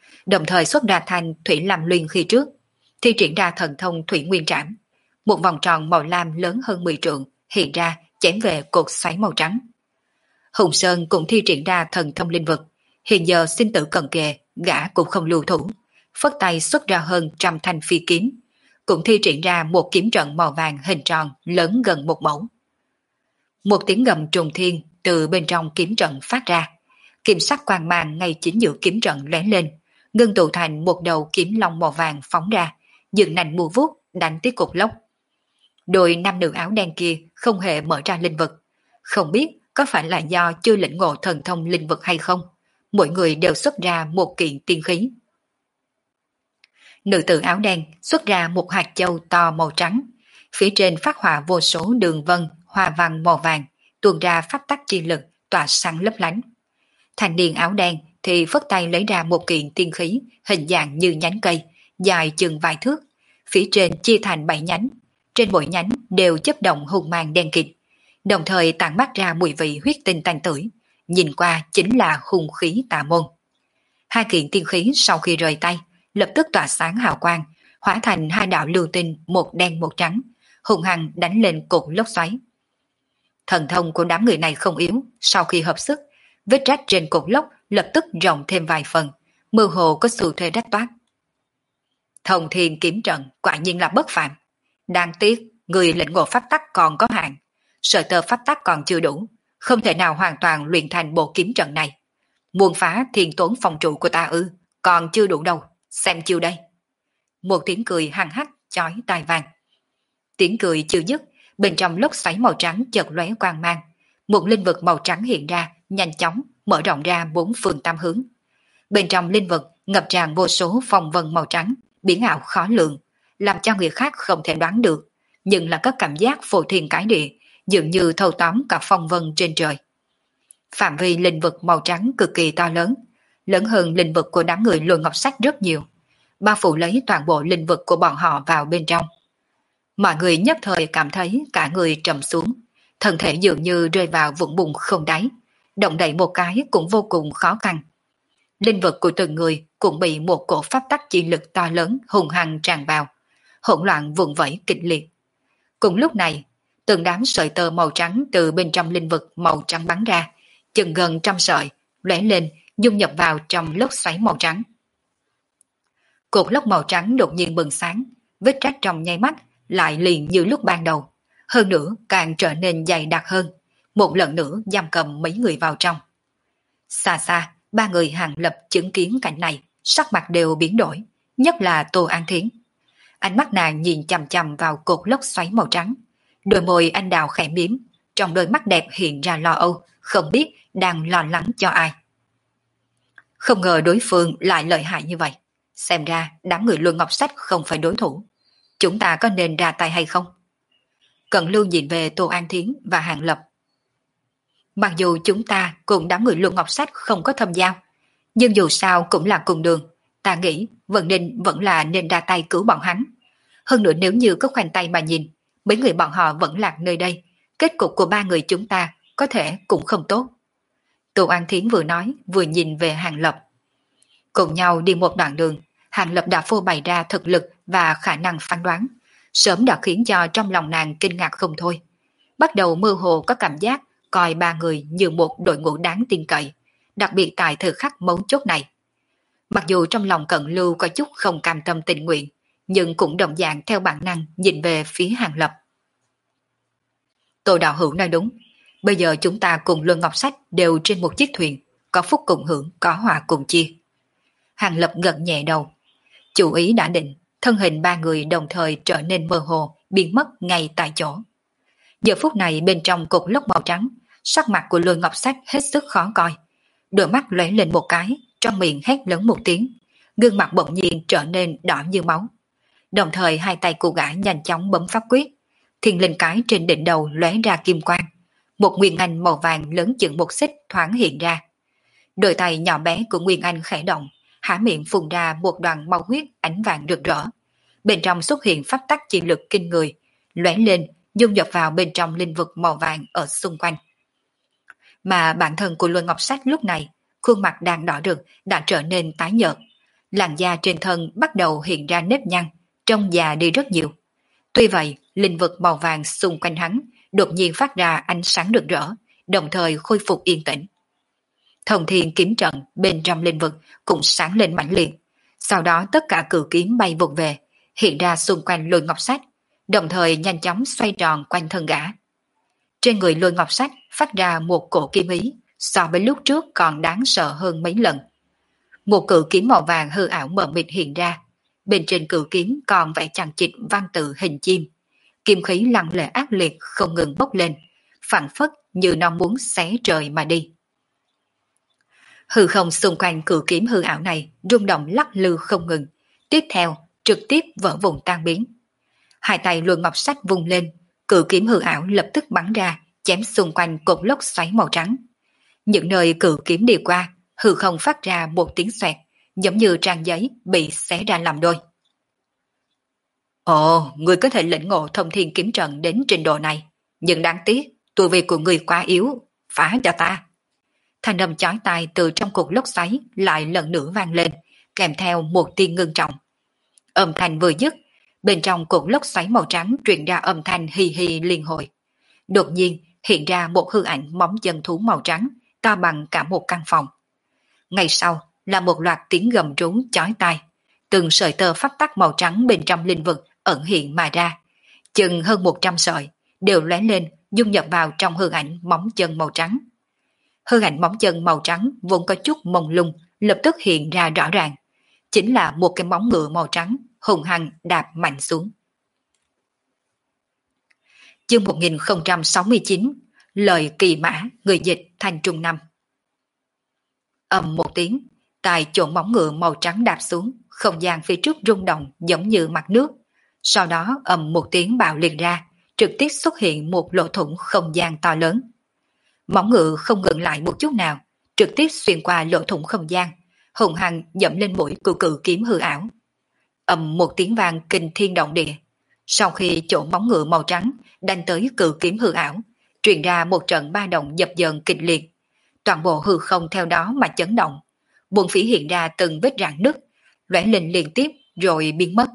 Thi triển ra thần thông thủy nguyên trảm. Một vòng tròn màu lam lớn hơn 10 trượng hiện ra chém về cột xoáy màu trắng. Hùng Sơn cũng thi triển ra thần thông linh vực, hiện giờ sinh tử cận kề, gã cũng không lưu thủ, phất tay xuất ra hơn 100 thanh phi kiếm, cũng thi triển ra một kiếm trận màu vàng hình tròn lớn gần một mẫu. Một tiếng gầm trùng thiên từ bên trong kiếm trận phát ra, kim sắc quang mang ngay chính giữa kiếm trận lóe lên, ngưng tụ thành một đầu kiếm long màu vàng phóng ra, dựng nành mù vuốt đánh tới cột lốc. Đôi nam nữ áo đen kia không hề mở ra linh vực, không biết có phải là do chưa lĩnh ngộ thần thông linh vực hay không, mỗi người đều xuất ra một kiện tiên khí. Nữ tử áo đen xuất ra một hạt châu to màu trắng, phía trên phát họa vô số đường vân, hoa văn màu vàng, tuôn ra pháp tắc chi lực tỏa sáng lấp lánh. Thanh niên áo đen thì phất tay lấy ra một kiện tiên khí hình dạng như nhánh cây, dài chừng vài thước, phía trên chia thành 7 nhánh, trên mỗi nhánh đều chớp động hùng mang đen kịt, đồng thời tản mát ra mùi vị huyết tinh tanh tưởi, nhìn qua chính là hung khí tà môn. Hai kiện tiên khí sau khi rời tay, lập tức tỏa sáng hào quang, hóa thành hai đạo lưu tinh, một đen một trắng, hung hăng đánh lên cột lốc xoáy. Thần thông của đám người này không yếu, sau khi hợp sức, vết rách trên cột lốc lập tức rộng thêm vài phần, mơ hồ có xu thế rách toát. Thông thiên kiếm trận quả nhiên là bất phàm. Đáng tiếc, người lĩnh ngộ pháp tắc còn có hạn, sợi tơ pháp tắc còn chưa đủ, không thể nào hoàn toàn luyện thành bộ kiếm trận này. Muốn phá thiên tốn phòng trụ của ta ư, còn chưa đủ đâu, xem chiêu đây. Một tiếng cười hăng hắc, chói tai vang. Tiếng cười chưa dứt, bên trong lốc xoáy màu trắng chợt lóe quang mang. Một linh vực màu trắng hiện ra, nhanh chóng, mở rộng ra bốn phương tam hướng. Bên trong linh vực ngập tràn vô số phong vân màu trắng, biến ảo khó lường, làm cho người khác không thể đoán được, nhưng là có cảm giác phô thiên cái địa, dường như thâu tóm cả phong vân trên trời. Phạm vi linh vực màu trắng cực kỳ to lớn, lớn hơn linh vực của đám người Lôi Ngọc Sách rất nhiều, bao phủ lấy toàn bộ linh vực của bọn họ vào bên trong. Mọi người nhất thời cảm thấy cả người trầm xuống, thân thể dường như rơi vào vũng bùn không đáy, động đậy một cái cũng vô cùng khó khăn. Linh vực của từng người cũng bị một cổ pháp tắc chi lực to lớn hùng hăng tràn vào, hỗn loạn vùng vẫy kịch liệt. Cùng lúc này, từng đám sợi tơ màu trắng từ bên trong linh vực màu trắng bắn ra, chừng gần 100 sợi, lóe lên, dung nhập vào trong lốc xoáy màu trắng. Cột lốc màu trắng đột nhiên bừng sáng, vết rách trong nháy mắt lại liền như lúc ban đầu, hơn nữa càng trở nên dày đặc hơn, một lần nữa giam cầm mấy người vào trong. Xa xa, ba người Hàng Lập chứng kiến cảnh này, sắc mặt đều biến đổi, nhất là Tô An Thiến. Ánh mắt nàng nhìn chằm chằm vào cột lốc xoáy màu trắng, đôi môi anh đào khẽ miếm, trong đôi mắt đẹp hiện ra lo âu, không biết đang lo lắng cho ai. Không ngờ đối phương lại lợi hại như vậy, xem ra đám người Luân Ngọc Sách không phải đối thủ. Chúng ta có nên ra tay hay không? Cận Lưu nhìn về Tô An Thiến và Hàng Lập. Mặc dù chúng ta cùng đám người Luân Ngọc Sách không có thâm giao, nhưng dù sao cũng là cùng đường, ta nghĩ vẫn là nên ra tay cứu bọn hắn. Hơn nữa nếu như có khoanh tay mà nhìn, mấy người bọn họ vẫn lạc nơi đây, kết cục của ba người chúng ta có thể cũng không tốt. Tô An Thiến vừa nói vừa nhìn về Hàng Lập. Cùng nhau đi một đoạn đường, Hàng Lập đã phô bày ra thực lực và khả năng phán đoán, sớm đã khiến cho trong lòng nàng kinh ngạc không thôi. Bắt đầu mơ hồ có cảm giác coi ba người như một đội ngũ đáng tin cậy, đặc biệt tại thời khắc mấu chốt này. Mặc dù trong lòng Cận Lưu có chút không cam tâm tình nguyện, nhưng cũng đồng dạng theo bản năng nhìn về phía Hàng Lập. Tô đạo hữu nói đúng, bây giờ chúng ta cùng Luân Ngọc Sách đều trên một chiếc thuyền, có phúc cùng hưởng, có họa cùng chia. Hàng Lập gật nhẹ đầu, chủ ý đã định, thân hình ba người đồng thời trở nên mơ hồ, biến mất ngay tại chỗ. Giờ phút này bên trong cột lốc màu trắng, sắc mặt của Luân Ngọc Sách hết sức khó coi, đôi mắt lóe lên một cái, trong miệng hét lớn một tiếng, gương mặt bỗng nhiên trở nên đỏ như máu. Đồng thời hai tay cô gái nhanh chóng bấm pháp quyết, thiên linh cái trên đỉnh đầu lóe ra kim quang, một nguyên anh màu vàng lớn chừng một xích thoáng hiện ra. Đôi tay nhỏ bé của Nguyên Anh khẽ động, há miệng phun ra một đoàn màu huyết ánh vàng rực rỡ. Bên trong xuất hiện pháp tắc chi lực kinh người, lóe lên, dung nhập vào bên trong linh vực màu vàng ở xung quanh. Mà bản thân của Luân Ngọc Sách lúc này, khuôn mặt đang đỏ rực đã trở nên tái nhợt, làn da trên thân bắt đầu hiện ra nếp nhăn, trông già đi rất nhiều. Tuy vậy, linh vực màu vàng xung quanh hắn đột nhiên phát ra ánh sáng rực rỡ, đồng thời khôi phục yên tĩnh. Thông thiên kiếm trận bên trong linh vực cũng sáng lên mãnh liệt, sau đó tất cả cự kiếm bay vụt về, hiện ra xung quanh Lôi Ngọc Sách, đồng thời nhanh chóng xoay tròn quanh thân gã. Trên người Lôi Ngọc Sách phát ra một cổ kiếm ý, so với lúc trước còn đáng sợ hơn mấy lần. Một cự kiếm màu vàng hư ảo mờ mịt hiện ra, bên trên cự kiếm còn vẽ chằng chịt văn tự hình chim, kim khí lăng lệ ác liệt không ngừng bốc lên, phảng phất như nó muốn xé trời mà đi. Hư không xung quanh cự kiếm hư ảo này rung động lắc lư không ngừng, tiếp theo trực tiếp vỡ vụn tan biến. Hai tay Luân Ngọc Sách vung lên, cự kiếm hư ảo lập tức bắn ra, chém xung quanh cột lốc xoáy màu trắng. Những nơi cự kiếm đi qua, hư không phát ra một tiếng xoẹt, giống như trang giấy bị xé ra làm đôi. Ồ, người có thể lĩnh ngộ thông thiên kiếm trận đến trình độ này, nhưng đáng tiếc, tu vi của người quá yếu, phá cho ta. Thanh âm chói tai từ trong cột lốc xoáy lại lần nữa vang lên, kèm theo một tiếng ngưng trọng. Âm thanh vừa dứt, bên trong cột lốc xoáy màu trắng truyền ra âm thanh hì hì liên hồi. Đột nhiên hiện ra một hư ảnh móng chân thú màu trắng, to bằng cả một căn phòng. Ngay sau là một loạt tiếng gầm rú chói tai, từng sợi tơ pháp tắc màu trắng bên trong linh vực ẩn hiện mà ra, chừng hơn 100 sợi, đều lóe lên dung nhập vào trong hư ảnh móng chân màu trắng. Hư ảnh móng chân màu trắng vốn có chút mông lung, lập tức hiện ra rõ ràng, chính là một cái móng ngựa màu trắng hùng hăng đạp mạnh xuống. Chương 1069, lời kỳ mã, người dịch Thanh Trung Năm. Ầm một tiếng, tại chỗ móng ngựa màu trắng đạp xuống, không gian phía trước rung động giống như mặt nước. Sau đó ầm một tiếng bạo liệt ra, trực tiếp xuất hiện một lỗ thủng không gian to lớn. Móng ngựa không ngừng lại một chút nào, trực tiếp xuyên qua lỗ thủng không gian, hùng hăng dẫm lên mũi của cự kiếm hư ảo. Ầm một tiếng vang kinh thiên động địa. Sau khi chỗ móng ngựa màu trắng đánh tới cự kiếm hư ảo, truyền ra một trận ba động dập dờn kịch liệt. Toàn bộ hư không theo đó mà chấn động. Buồn phỉ hiện ra từng vết rạn nứt, lóe lên liên tiếp rồi biến mất.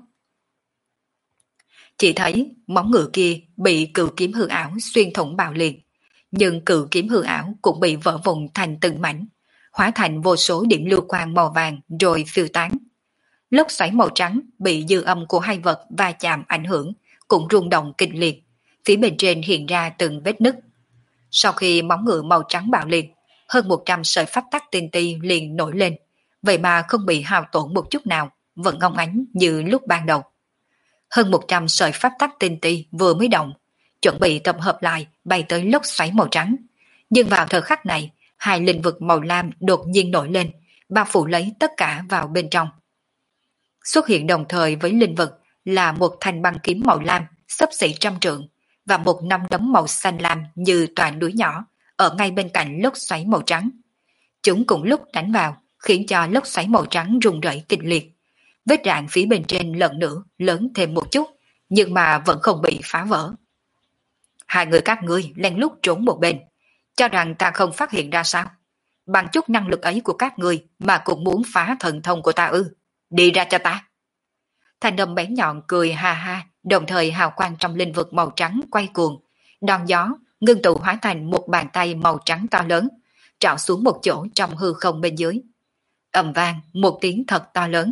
Chỉ thấy móng ngựa kia bị cự kiếm hư ảo xuyên thủng bạo liệt, nhưng cự kiếm hư ảo cũng bị vỡ vụn thành từng mảnh, hóa thành vô số điểm lưu quang màu vàng rồi phiêu tán. Lốc xoáy màu trắng bị dư âm của hai vật va chạm ảnh hưởng, cũng rung động kịch liệt, phía bên trên hiện ra từng vết nứt. Sau khi móng ngựa màu trắng bạo liệt, hơn 100 sợi pháp tắc tinh ti liền nổi lên, vậy mà không bị hao tổn một chút nào, vẫn ngông ánh như lúc ban đầu. Hơn 100 sợi pháp tắc tinh ti vừa mới động, chuẩn bị tập hợp lại bay tới lốc xoáy màu trắng. Nhưng vào thời khắc này, hai linh vực màu lam đột nhiên nổi lên, bao phủ lấy tất cả vào bên trong. Xuất hiện đồng thời với linh vực là một thanh băng kiếm màu lam xấp xỉ 100 trượng và một nắm đấm màu xanh lam như tòa núi nhỏ ở ngay bên cạnh lốc xoáy màu trắng. Chúng cùng lúc đánh vào, khiến cho lốc xoáy màu trắng rung rẩy kịch liệt. Vết rạn phía bên trên lần nữa lớn thêm một chút, nhưng mà vẫn không bị phá vỡ. Hai người các ngươi lén lút trốn một bên, cho rằng ta không phát hiện ra sao? Bằng chút năng lực ấy của các ngươi mà cũng muốn phá thần thông của ta ư? Đi ra cho ta! Thanh âm bén nhọn cười ha ha, đồng thời hào quang trong linh vực màu trắng quay cuồng, đòn gió ngưng tụ hóa thành một bàn tay màu trắng to lớn, trạo xuống một chỗ trong hư không bên dưới. Ầm vang một tiếng thật to lớn.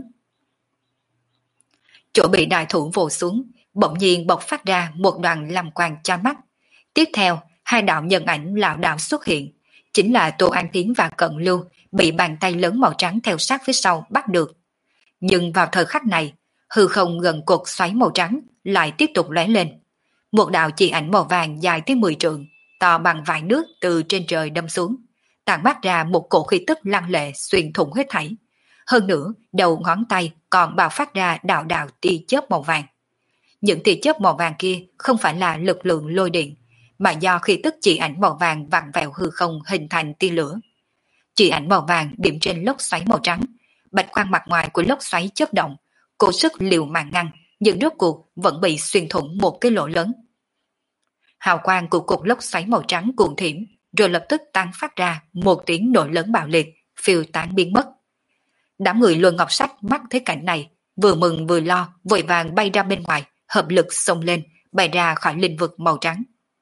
Chỗ bị đại thủ vồ xuống, bỗng nhiên bộc phát ra một đoàn lam quang chói mắt. Tiếp theo, hai đạo nhân ảnh lảo đảo xuất hiện, chính là Tô An Tiến và Cận Lưu bị bàn tay lớn màu trắng theo sát phía sau bắt được. Nhưng vào thời khắc này, hư không gần cột xoáy màu trắng lại tiếp tục lóe lên. Một đạo chỉ ảnh màu vàng dài tới 10 trượng, to bằng vải nước từ trên trời đâm xuống, tản mát ra một cổ khí tức lăng lệ xuyên thủng hết thảy. Hơn nữa, đầu ngón tay còn bạo phát ra đạo đạo tia chớp màu vàng. Những tia chớp màu vàng kia không phải là lực lượng lôi điện, mà do khí tức chỉ ảnh màu vàng vặn vẹo hư không hình thành tia lửa. Chỉ ảnh màu vàng điểm trên lốc xoáy màu trắng, bạch quang mặt ngoài của lốc xoáy chớp động, cố sức liều mạng ngăn, nhưng rốt cuộc vẫn bị xuyên thủng một cái lỗ lớn. Hào quang của cột lốc xoáy màu trắng cuồng thiểm, rồi lập tức tan phát ra một tiếng nổ lớn bạo liệt, phiêu tán biến mất. Đám người Luân Ngọc Sách mắt thấy cảnh này, vừa mừng vừa lo, vội vàng bay ra bên ngoài, hợp lực xông lên, bay ra khỏi linh vực màu trắng.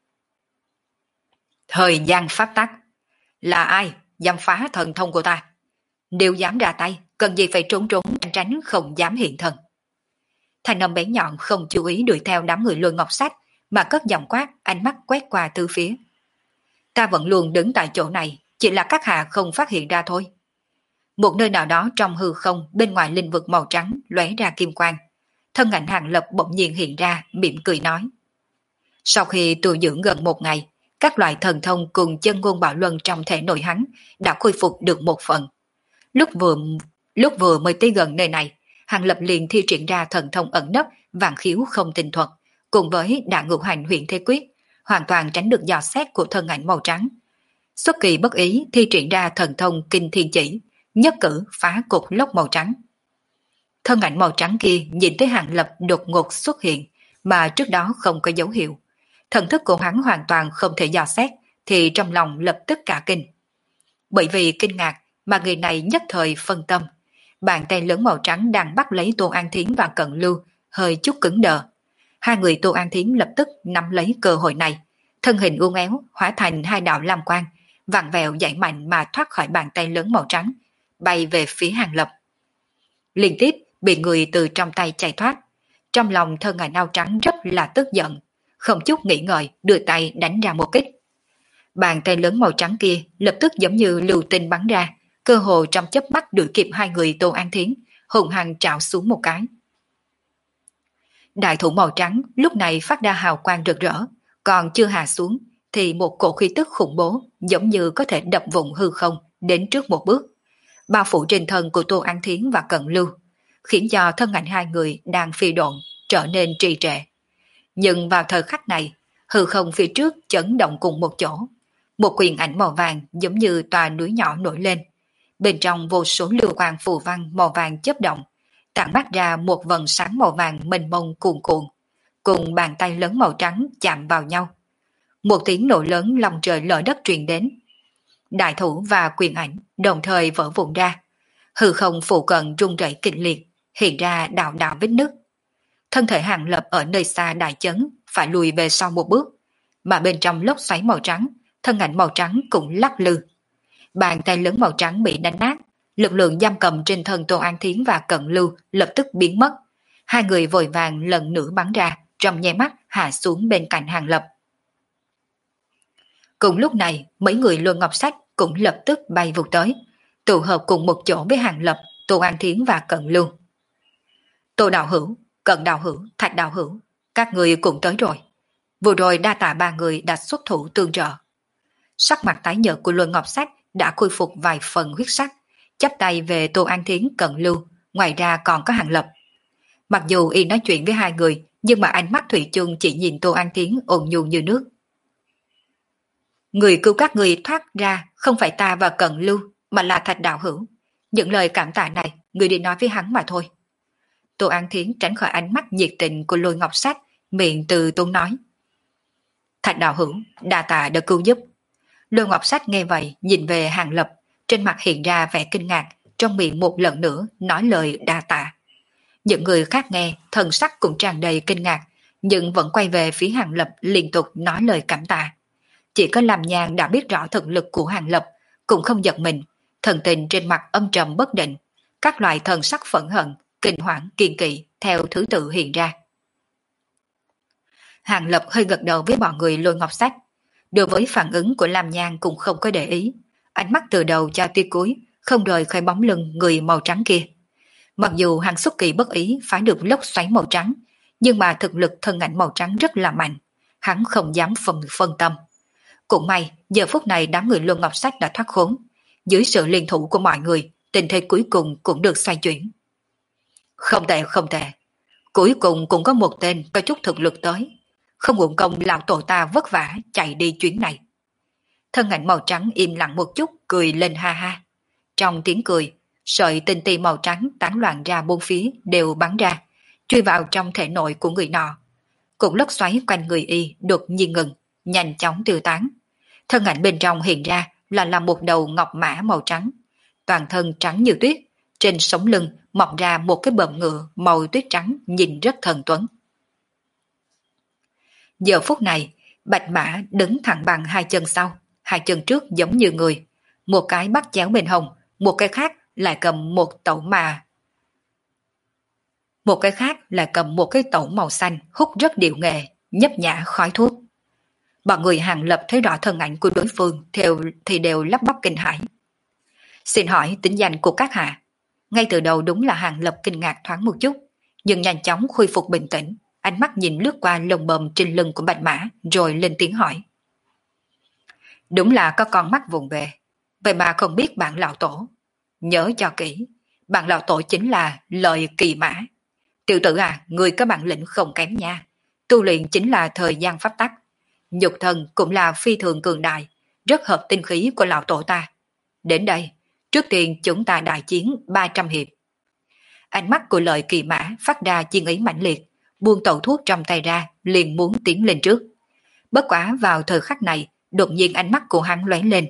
Thời gian pháp tắc, là ai dám phá thần thông của ta? Nếu dám ra tay, cần gì phải trốn trốn tránh không dám hiện thân. Thanh âm bén nhọn không chú ý đuổi theo đám người Luân Ngọc Sách, mà cất giọng quát, ánh mắt quét qua tứ phía. Ta vẫn luôn đứng tại chỗ này, chỉ là các hạ không phát hiện ra thôi. Một nơi nào đó trong hư không bên ngoài linh vực màu trắng lóe ra kim quang. Thân ảnh Hàng Lập bỗng nhiên hiện ra, mỉm cười nói. Sau khi tu dưỡng gần một ngày, các loại thần thông cùng chân ngôn bảo luân trong thể nội hắn đã khôi phục được một phần. Lúc vừa mới tới gần nơi này, Hàng Lập liền thi triển ra thần thông ẩn nấp vạn khiếu không tinh thuật, cùng với đại ngũ hành huyền thế quyết, hoàn toàn tránh được dò xét của thân ảnh màu trắng. Xuất kỳ bất ý thi triển ra thần thông kinh thiên chỉ, nhất cử phá cột lốc màu trắng. Thân ảnh màu trắng kia nhìn thấy Hàng Lập đột ngột xuất hiện, mà trước đó không có dấu hiệu. Thần thức của hắn hoàn toàn không thể dò xét, thì trong lòng lập tức cả kinh. Bởi vì kinh ngạc mà người này nhất thời phân tâm. Bàn tay lớn màu trắng đang bắt lấy Tô An Thiến và Cận Lưu hơi chút cứng đờ. Hai người Tô An Thiến lập tức nắm lấy cơ hội này, thân hình uốn éo hóa thành hai đạo lam quang, vặn vẹo nhảy mạnh mà thoát khỏi bàn tay lớn màu trắng, bay về phía Hàng Lập. Liên tiếp bị người từ trong tay chạy thoát, trong lòng thân ảnh áo trắng rất là tức giận, không chút nghĩ ngợi đưa tay đánh ra một kích. Bàn tay lớn màu trắng kia lập tức giống như lưu tinh bắn ra, cơ hồ trong chớp mắt đuổi kịp hai người Tô An Thiến, hùng hăng trảo xuống một cái. Đại thủ màu trắng lúc này phát ra hào quang rực rỡ, còn chưa hạ xuống thì một cổ khí tức khủng bố giống như có thể đập vụn hư không đến trước một bước, bao phủ trên thân của Tô An Thiến và Cận Lưu, khiến cho thân ảnh hai người đang phi độn trở nên trì trệ. Nhưng vào thời khắc này, hư không phía trước chấn động cùng một chỗ, một quyền ảnh màu vàng giống như tòa núi nhỏ nổi lên, bên trong vô số lưu quang phù văn màu vàng chớp động, tản mát ra một vầng sáng màu vàng mênh mông cuồn cuộn, cùng bàn tay lớn màu trắng chạm vào nhau. Một tiếng nổ lớn lòng trời lở đất truyền đến. Đại thủ và quyền ảnh đồng thời vỡ vụn ra, hư không phụ cận rung rẩy kịch liệt, hiện ra đạo đạo vết nứt. Thân thể Hàng Lập ở nơi xa đại chấn phải lùi về sau một bước, mà bên trong lốc xoáy màu trắng, thân ảnh màu trắng cũng lắc lư. Bàn tay lớn màu trắng bị đánh nát, lực lượng giam cầm trên thân Tô An Thiến và Cận Lưu lập tức biến mất. Hai người vội vàng lần nữa bắn ra, trong nháy mắt hạ xuống bên cạnh Hàng Lập. Cùng lúc này, mấy người Luân Ngọc Sách cũng lập tức bay vụt tới, tụ hợp cùng một chỗ với Hàng Lập, Tô An Thiến và Cận Lưu. Tô đạo hữu, Cận đạo hữu, Thạch đạo hữu, các người cũng tới rồi. Vừa rồi đa tạ ba người đã xuất thủ tương trợ. Sắc mặt tái nhợt của Luân Ngọc Sách đã khôi phục vài phần huyết sắc, chắp tay về Tô An Thiến, Cận Lưu, ngoài ra còn có Hàng Lập. Mặc dù y nói chuyện với hai người, nhưng mà ánh mắt thủy chung chỉ nhìn Tô An Thiến ôn nhu như nước. Người cứu các người thoát ra không phải ta và Cận Lưu, mà là Thạch đạo hữu. Những lời cảm tạ này, người đi nói với hắn mà thôi. Tô An Thiến tránh khỏi ánh mắt nhiệt tình của Lôi Ngọc Sách, miệng từ tốn nói. Thạch đạo hữu, đa tạ đã cứu giúp. Lôi Ngọc Sách nghe vậy, nhìn về Hàng Lập, trên mặt hiện ra vẻ kinh ngạc, trong miệng một lần nữa nói lời đa tạ. Những người khác nghe, thần sắc cũng tràn đầy kinh ngạc, nhưng vẫn quay về phía Hàng Lập liên tục nói lời cảm tạ. Chỉ có Lam Nhan đã biết rõ thực lực của Hàng Lập, cũng không giật mình, thần tình trên mặt âm trầm bất định, các loại thần sắc phẫn hận, kinh hoảng, kiên kỵ theo thứ tự hiện ra. Hàng Lập hơi gật đầu với bọn người Lôi Ngọc Sách. Đối với phản ứng của Lam Nhan cũng không có để ý, ánh mắt từ đầu cho tới cuối không rời khỏi bóng lưng người màu trắng kia. Mặc dù hắn xuất kỳ bất ý phá được lốc xoáy màu trắng, nhưng mà thực lực thân ảnh màu trắng rất là mạnh, hắn không dám phân tâm. Cũng may, giờ phút này đám người Luân Ngọc Sách đã thoát khốn, dưới sự liên thủ của mọi người, tình thế cuối cùng cũng được xoay chuyển. Không tệ, không tệ. Cuối cùng cũng có một tên có chút thực lực tới, không uổng công lão tổ ta vất vả chạy đi chuyến này. Thân ảnh màu trắng im lặng một chút, cười lên ha ha. Trong tiếng cười, sợi tinh ti màu trắng tán loạn ra bốn phía đều bắn ra, truy vào trong thể nội của người nọ. Cũng lốc xoáy quanh người y đột nhiên ngừng, nhanh chóng tiêu tán. Thân ảnh bên trong hiện ra là một đầu ngọc mã màu trắng, toàn thân trắng như tuyết, trên sống lưng mọc ra một cái bờm ngựa màu tuyết trắng nhìn rất thần tuấn. Giờ phút này, bạch mã đứng thẳng bằng hai chân sau, hai chân trước giống như người, một cái bắt chéo bên hông, một cái khác lại cầm một tẩu màu xanh hút rất điệu nghệ, nhấp nhả khói thuốc. Bọn người Hàng Lập thấy rõ thân ảnh của đối phương thì đều lắp bắp kinh hãi. Xin hỏi tính danh của các hạ? Ngay từ đầu đúng là Hàng Lập kinh ngạc thoáng một chút, nhưng nhanh chóng khôi phục bình tĩnh, ánh mắt nhìn lướt qua lông bờm trên lưng của bạch mã rồi lên tiếng hỏi. Đúng là có con mắt vùng về, vậy mà không biết bạn lão tổ. Nhớ cho kỹ, bạn lão tổ chính là Lợi Kỳ Mã. Tiểu tử à, người có bản lĩnh không kém nha, tu luyện chính là thời gian pháp tắc, nhục thân cũng là phi thường cường đại, rất hợp tinh khí của lão tổ ta. Đến đây, trước tiên chúng ta đại chiến 300 hiệp. Ánh mắt của Lợi Kỳ Mã phát ra chiến ý mãnh liệt, buông tẩu thuốc trong tay ra, liền muốn tiến lên trước. Bất quá vào thời khắc này, đột nhiên ánh mắt của hắn lóe lên,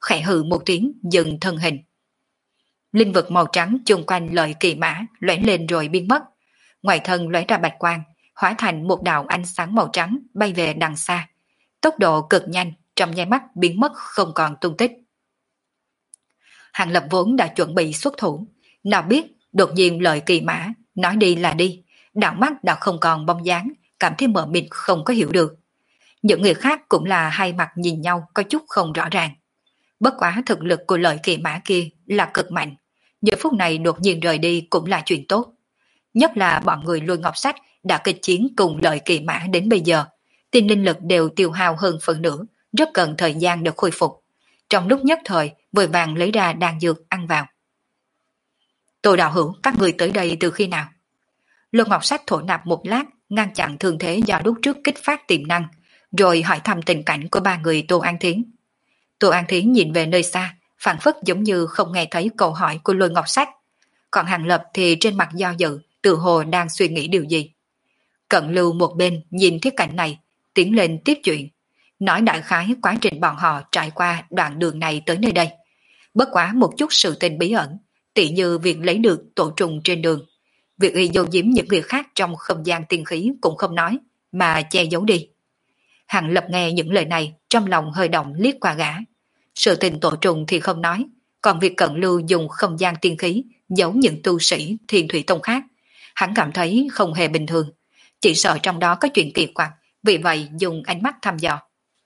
khẽ hừ một tiếng dừng thân hình. Linh vật màu trắng chung quanh lợi kỳ mã lóe lên rồi biến mất. Ngoài thân lóe ra bạch quang, hóa thành một đạo ánh sáng màu trắng bay về đằng xa. Tốc độ cực nhanh, trong nháy mắt biến mất không còn tung tích. Hàng Lập vốn đã chuẩn bị xuất thủ, nào biết đột nhiên lợi kỳ mã nói đi là đi, đạo mắt đã không còn bóng dáng, cảm thấy mờ mịt không có hiểu được. Những người khác cũng là hai mặt nhìn nhau có chút không rõ ràng. Bất quá thực lực của lợi kỳ mã kia là cực mạnh, giờ phút này đột nhiên rời đi cũng là chuyện tốt. Nhất là bọn người Lôi Ngọc Sách đã kịch chiến cùng lợi kỳ mã đến bây giờ, tin linh lực đều tiêu hao hơn phần nửa, rất cần thời gian để khôi phục. Trong lúc nhất thời, vội vàng lấy ra đan dược ăn vào. Tô đạo hữu, các người tới đây từ khi nào? Lôi Ngọc Sách thổ nạp một lát, ngăn chặn thương thế do lúc trước kích phát tiềm năng, rồi hỏi thăm tình cảnh của ba người Tô An Thiến. Tô An Thiến nhìn về nơi xa, phảng phất giống như không nghe thấy câu hỏi của Lôi Ngọc Sách. Còn Hàng Lập thì trên mặt do dự, tự hồ đang suy nghĩ điều gì. Cận Lưu một bên nhìn thấy cảnh này, tiến lên tiếp chuyện, nói đại khái quá trình bọn họ trải qua đoạn đường này tới nơi đây. Bất quá một chút sự tình bí ẩn, tỉ như việc lấy được tổ trùng trên đường. Việc y giấu giếm những người khác trong không gian tiên khí cũng không nói, mà che giấu đi. Hàng Lập nghe những lời này, trong lòng hơi động liếc qua gã. Sự tình tổ trùng thì không nói, còn việc Cận Lưu dùng không gian tiên khí giấu những tu sĩ Thiên Thủy Tông khác, hắn cảm thấy không hề bình thường, chỉ sợ trong đó có chuyện kỳ quặc, vì vậy dùng ánh mắt thăm dò.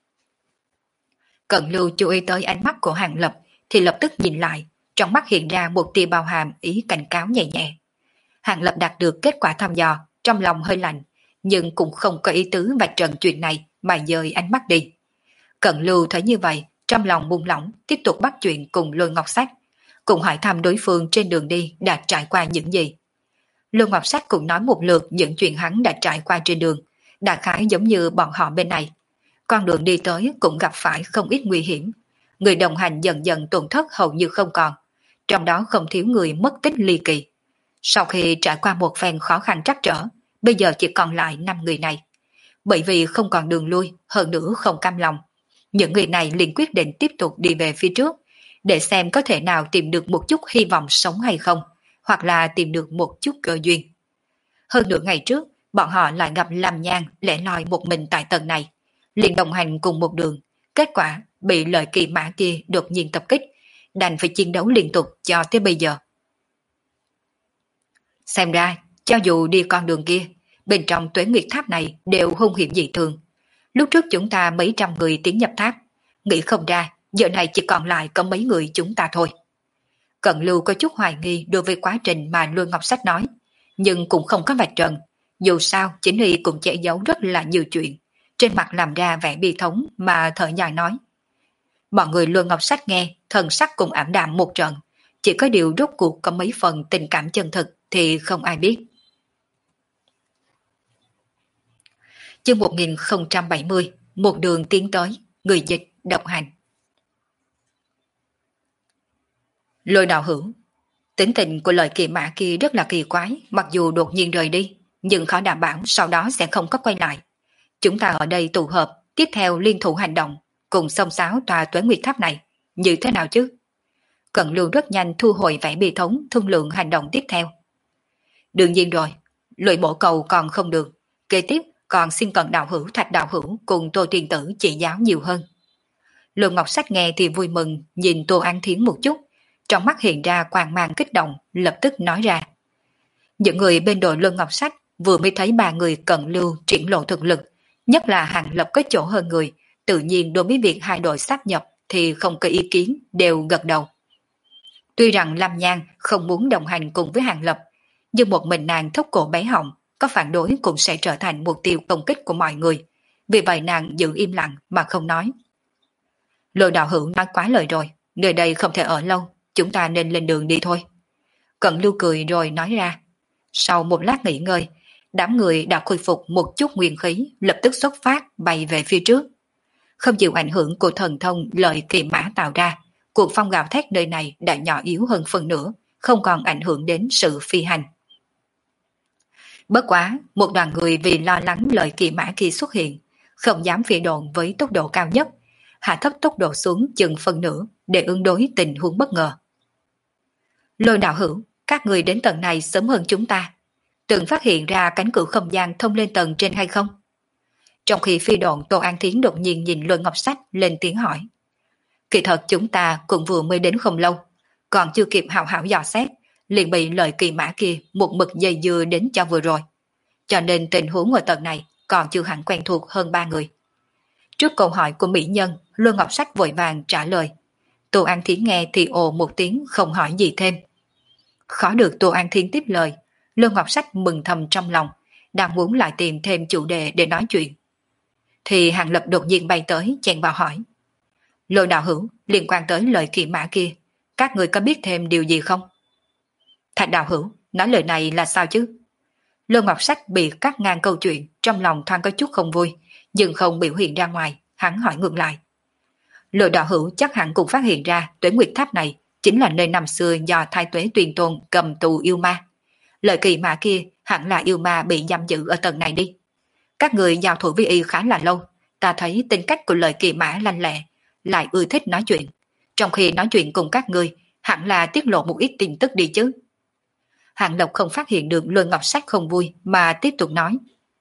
Cận Lưu chú ý tới ánh mắt của Hàng Lập thì lập tức nhìn lại, trong mắt hiện ra một tia bao hàm ý cảnh cáo nhẹ nhẹ. Hàng Lập đạt được kết quả thăm dò, trong lòng hơi lạnh, nhưng cũng không có ý tứ vạch trần chuyện này mà dời ánh mắt đi. Cận Lưu thấy như vậy, trong lòng buông lỏng, tiếp tục bắt chuyện cùng Lôi Ngọc Sách, cùng hỏi thăm đối phương trên đường đi đã trải qua những gì. Lôi Ngọc Sách cũng nói một lượt những chuyện hắn đã trải qua trên đường, đại khái giống như bọn họ bên này. Con đường đi tới cũng gặp phải không ít nguy hiểm, người đồng hành dần dần tổn thất hầu như không còn, trong đó không thiếu người mất tích ly kỳ. Sau khi trải qua một phen khó khăn trắc trở, bây giờ chỉ còn lại 5 người này. Bởi vì không còn đường lui, hơn nữa không cam lòng, những người này liền quyết định tiếp tục đi về phía trước, để xem có thể nào tìm được một chút hy vọng sống hay không, hoặc là tìm được một chút cơ duyên. Hơn nửa ngày trước, bọn họ lại gặp Lam Nhan lẻ loi một mình tại tầng này, liền đồng hành cùng một đường, kết quả bị lợi kỳ mã kia đột nhiên tập kích, đành phải chiến đấu liên tục cho tới bây giờ. Xem ra, cho dù đi con đường kia, bên trong Tuế Nguyệt Tháp này đều hung hiểm dị thường. Lúc trước chúng ta mấy trăm người tiến nhập tháp, nghĩ không ra, giờ này chỉ còn lại có mấy người chúng ta thôi. Cận Lưu có chút hoài nghi đối với quá trình mà Lôi Ngọc Sách nói, nhưng cũng không có vạch trần. Dù sao, chính y cũng che giấu rất là nhiều chuyện, trên mặt làm ra vẻ bi thống mà thở dài nói. Mọi người Lôi Ngọc Sách nghe, thần sắc cũng ảm đạm một trận, chỉ có điều rốt cuộc có mấy phần tình cảm chân thực thì không ai biết. Chương 1070, một đường tiến tới, người dịch, độc hành. Lôi đạo hữu, tính tình của lời kỳ mã kia rất là kỳ quái, mặc dù đột nhiên rời đi, nhưng khó đảm bảo sau đó sẽ không có quay lại. Chúng ta ở đây tụ hợp, tiếp theo liên thủ hành động, cùng xông xáo tòa Tuế Nguyệt Tháp này, như thế nào chứ? Cận Lưu rất nhanh thu hồi vẻ bi thống, thương lượng hành động tiếp theo. Đương nhiên rồi, lội bổ cầu còn không được, kế tiếp còn xin Cận đạo hữu, Thạch đạo hữu cùng Tô Tiên tử chỉ giáo nhiều hơn. Lôi Ngọc Sách nghe thì vui mừng, nhìn Tô An Thiến một chút, trong mắt hiện ra quang mang kích động, lập tức nói ra. Những người bên đội Lôi Ngọc Sách vừa mới thấy ba người Cận Lưu triển lộ thực lực, nhất là Hàng Lập có chỗ hơn người, tự nhiên đối với việc hai đội sát nhập thì không có ý kiến, đều gật đầu. Tuy rằng Lam Nhan không muốn đồng hành cùng với Hàng Lập, nhưng một mình nàng thốc cổ bé họng, có phản đối cũng sẽ trở thành mục tiêu công kích của mọi người. Vì vậy nàng giữ im lặng mà không nói. Lôi đạo hữu nói quá lời rồi, nơi đây không thể ở lâu, chúng ta nên lên đường đi thôi. Cận Lưu cười rồi nói ra. Sau một lát nghỉ ngơi, đám người đã khôi phục một chút nguyên khí, lập tức xuất phát bay về phía trước. Không chịu ảnh hưởng của thần thông lợi kỳ mã tạo ra, cuộc phong gào thét nơi này đã nhỏ yếu hơn phần nữa, không còn ảnh hưởng đến sự phi hành. Bất quá, một đoàn người vì lo lắng lợi kỳ mã kia xuất hiện, không dám phi độn với tốc độ cao nhất, hạ thấp tốc độ xuống chừng phân nửa để ứng đối tình huống bất ngờ. Lôi đạo hữu, các người đến tầng này sớm hơn chúng ta. Từng phát hiện ra cánh cửa không gian thông lên tầng trên hay không? Trong khi phi độn, Tô An Thiến đột nhiên nhìn Lôi Ngọc Sách lên tiếng hỏi. Kỳ thật chúng ta cũng vừa mới đến không lâu, còn chưa kịp hào hảo dò xét, liền bị lời kỳ mã kia một mực dây dưa đến cho vừa rồi. Cho nên tình huống ở tầng này còn chưa hẳn quen thuộc hơn ba người. Trước câu hỏi của mỹ nhân, Lôi Ngọc Sách vội vàng trả lời. Tô An Thiến nghe thì ồ một tiếng không hỏi gì thêm. Khó được Tô An Thiến tiếp lời, Lôi Ngọc Sách mừng thầm trong lòng, đang muốn lại tìm thêm chủ đề để nói chuyện. Thì Hàng Lập đột nhiên bay tới chen vào hỏi. Lôi đạo hữu, liên quan tới lời kỳ mã kia, các người có biết thêm điều gì không? Thạch đạo hữu, nói lời này là sao chứ? Lôi Ngọc Sách bị cắt ngang câu chuyện, trong lòng thoáng có chút không vui, nhưng không biểu hiện ra ngoài, hắn hỏi ngược lại. Lôi đạo hữu chắc hẳn cũng phát hiện ra Tuế Nguyệt Tháp này chính là nơi năm xưa do Thái Tuế Tuyền Tôn cầm tù yêu ma. Lời kỳ mã kia hẳn là yêu ma bị giam giữ ở tầng này đi. Các người giao thủ với y khá là lâu, ta thấy tính cách của lời kỳ mã lanh lẹ, lại ưa thích nói chuyện. Trong khi nói chuyện cùng các người, hẳn là tiết lộ một ít tin tức đi chứ. Hạng Lộc không phát hiện được Lôi Ngọc Sách không vui mà tiếp tục nói.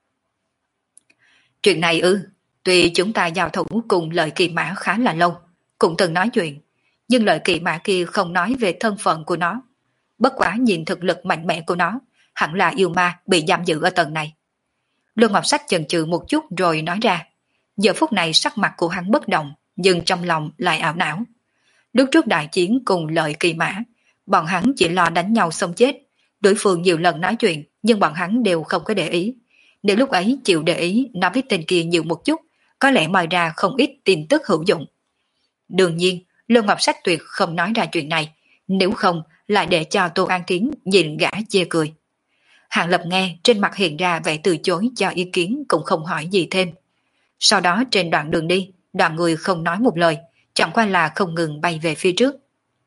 Chuyện này tuy chúng ta giao thủ cùng lời kỳ mã khá là lâu, cũng từng nói chuyện, nhưng lời kỳ mã kia không nói về thân phận của nó. Bất quá nhìn thực lực mạnh mẽ của nó, hẳn là yêu ma bị giam giữ ở tầng này. Lôi Ngọc Sách chần chừ một chút rồi nói ra. Giờ phút này sắc mặt của hắn bất động, nhưng trong lòng lại ảo não. Lúc trước đại chiến cùng lời kỳ mã, bọn hắn chỉ lo đánh nhau xong chết. Đối phương nhiều lần nói chuyện, nhưng bọn hắn đều không có để ý. Nếu lúc ấy chịu để ý nói với tên kia nhiều một chút, có lẽ moi ra không ít tin tức hữu dụng. Đương nhiên, Lôi Ngọc Sách tuyệt không nói ra chuyện này, nếu không lại để cho Tô An Thiến nhìn gã chê cười. Hàng Lập nghe trên mặt hiện ra vẻ từ chối cho ý kiến, cũng không hỏi gì thêm. Sau đó trên đoạn đường đi, đoàn người không nói một lời, chẳng qua là không ngừng bay về phía trước.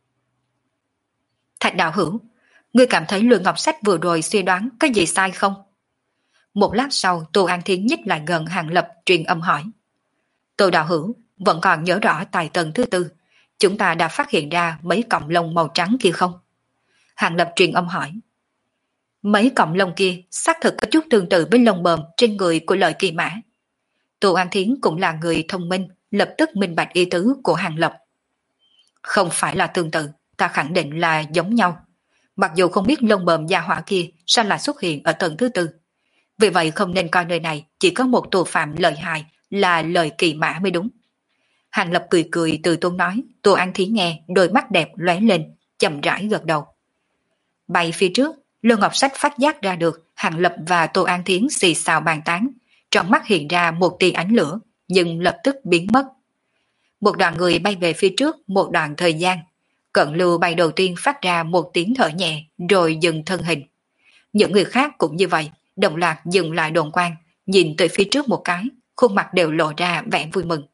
Thạch đạo hữu, ngươi cảm thấy Lôi Ngọc Sách vừa rồi suy đoán có gì sai không? Một lát sau, Tô An Thiến nhích lại gần Hàng Lập truyền âm hỏi. Tô đạo hữu, vẫn còn nhớ rõ tại tầng thứ tư, chúng ta đã phát hiện ra mấy cọng lông màu trắng kia không? Hàng Lập truyền âm hỏi. Mấy cọng lông kia xác thực có chút tương tự với lông bờm trên người của lợi kỳ mã. Tô An Thiến cũng là người thông minh, lập tức minh bạch ý tứ của Hàng Lập. Không phải là tương tự, ta khẳng định là giống nhau. Mặc dù không biết lông bờm gia hỏa kia sao lại xuất hiện ở tầng thứ tư. Vì vậy không nên coi nơi này chỉ có một tội phạm lợi hại là lời kỳ mã mới đúng. Hàng Lập cười cười từ tốn nói, Tô An Thiến nghe, đôi mắt đẹp lóe lên, chậm rãi gật đầu. Bay phía trước, Lôi Ngọc Sách phát giác ra được Hàng Lập và Tô An Thiến xì xào bàn tán, trong mắt hiện ra một tia ánh lửa, nhưng lập tức biến mất. Một đoàn người bay về phía trước một đoạn thời gian, Cận Lưu bay đầu tiên phát ra một tiếng thở nhẹ rồi dừng thân hình. Những người khác cũng như vậy, đồng loạt dừng lại đồn quang, nhìn tới phía trước một cái, khuôn mặt đều lộ ra vẻ vui mừng.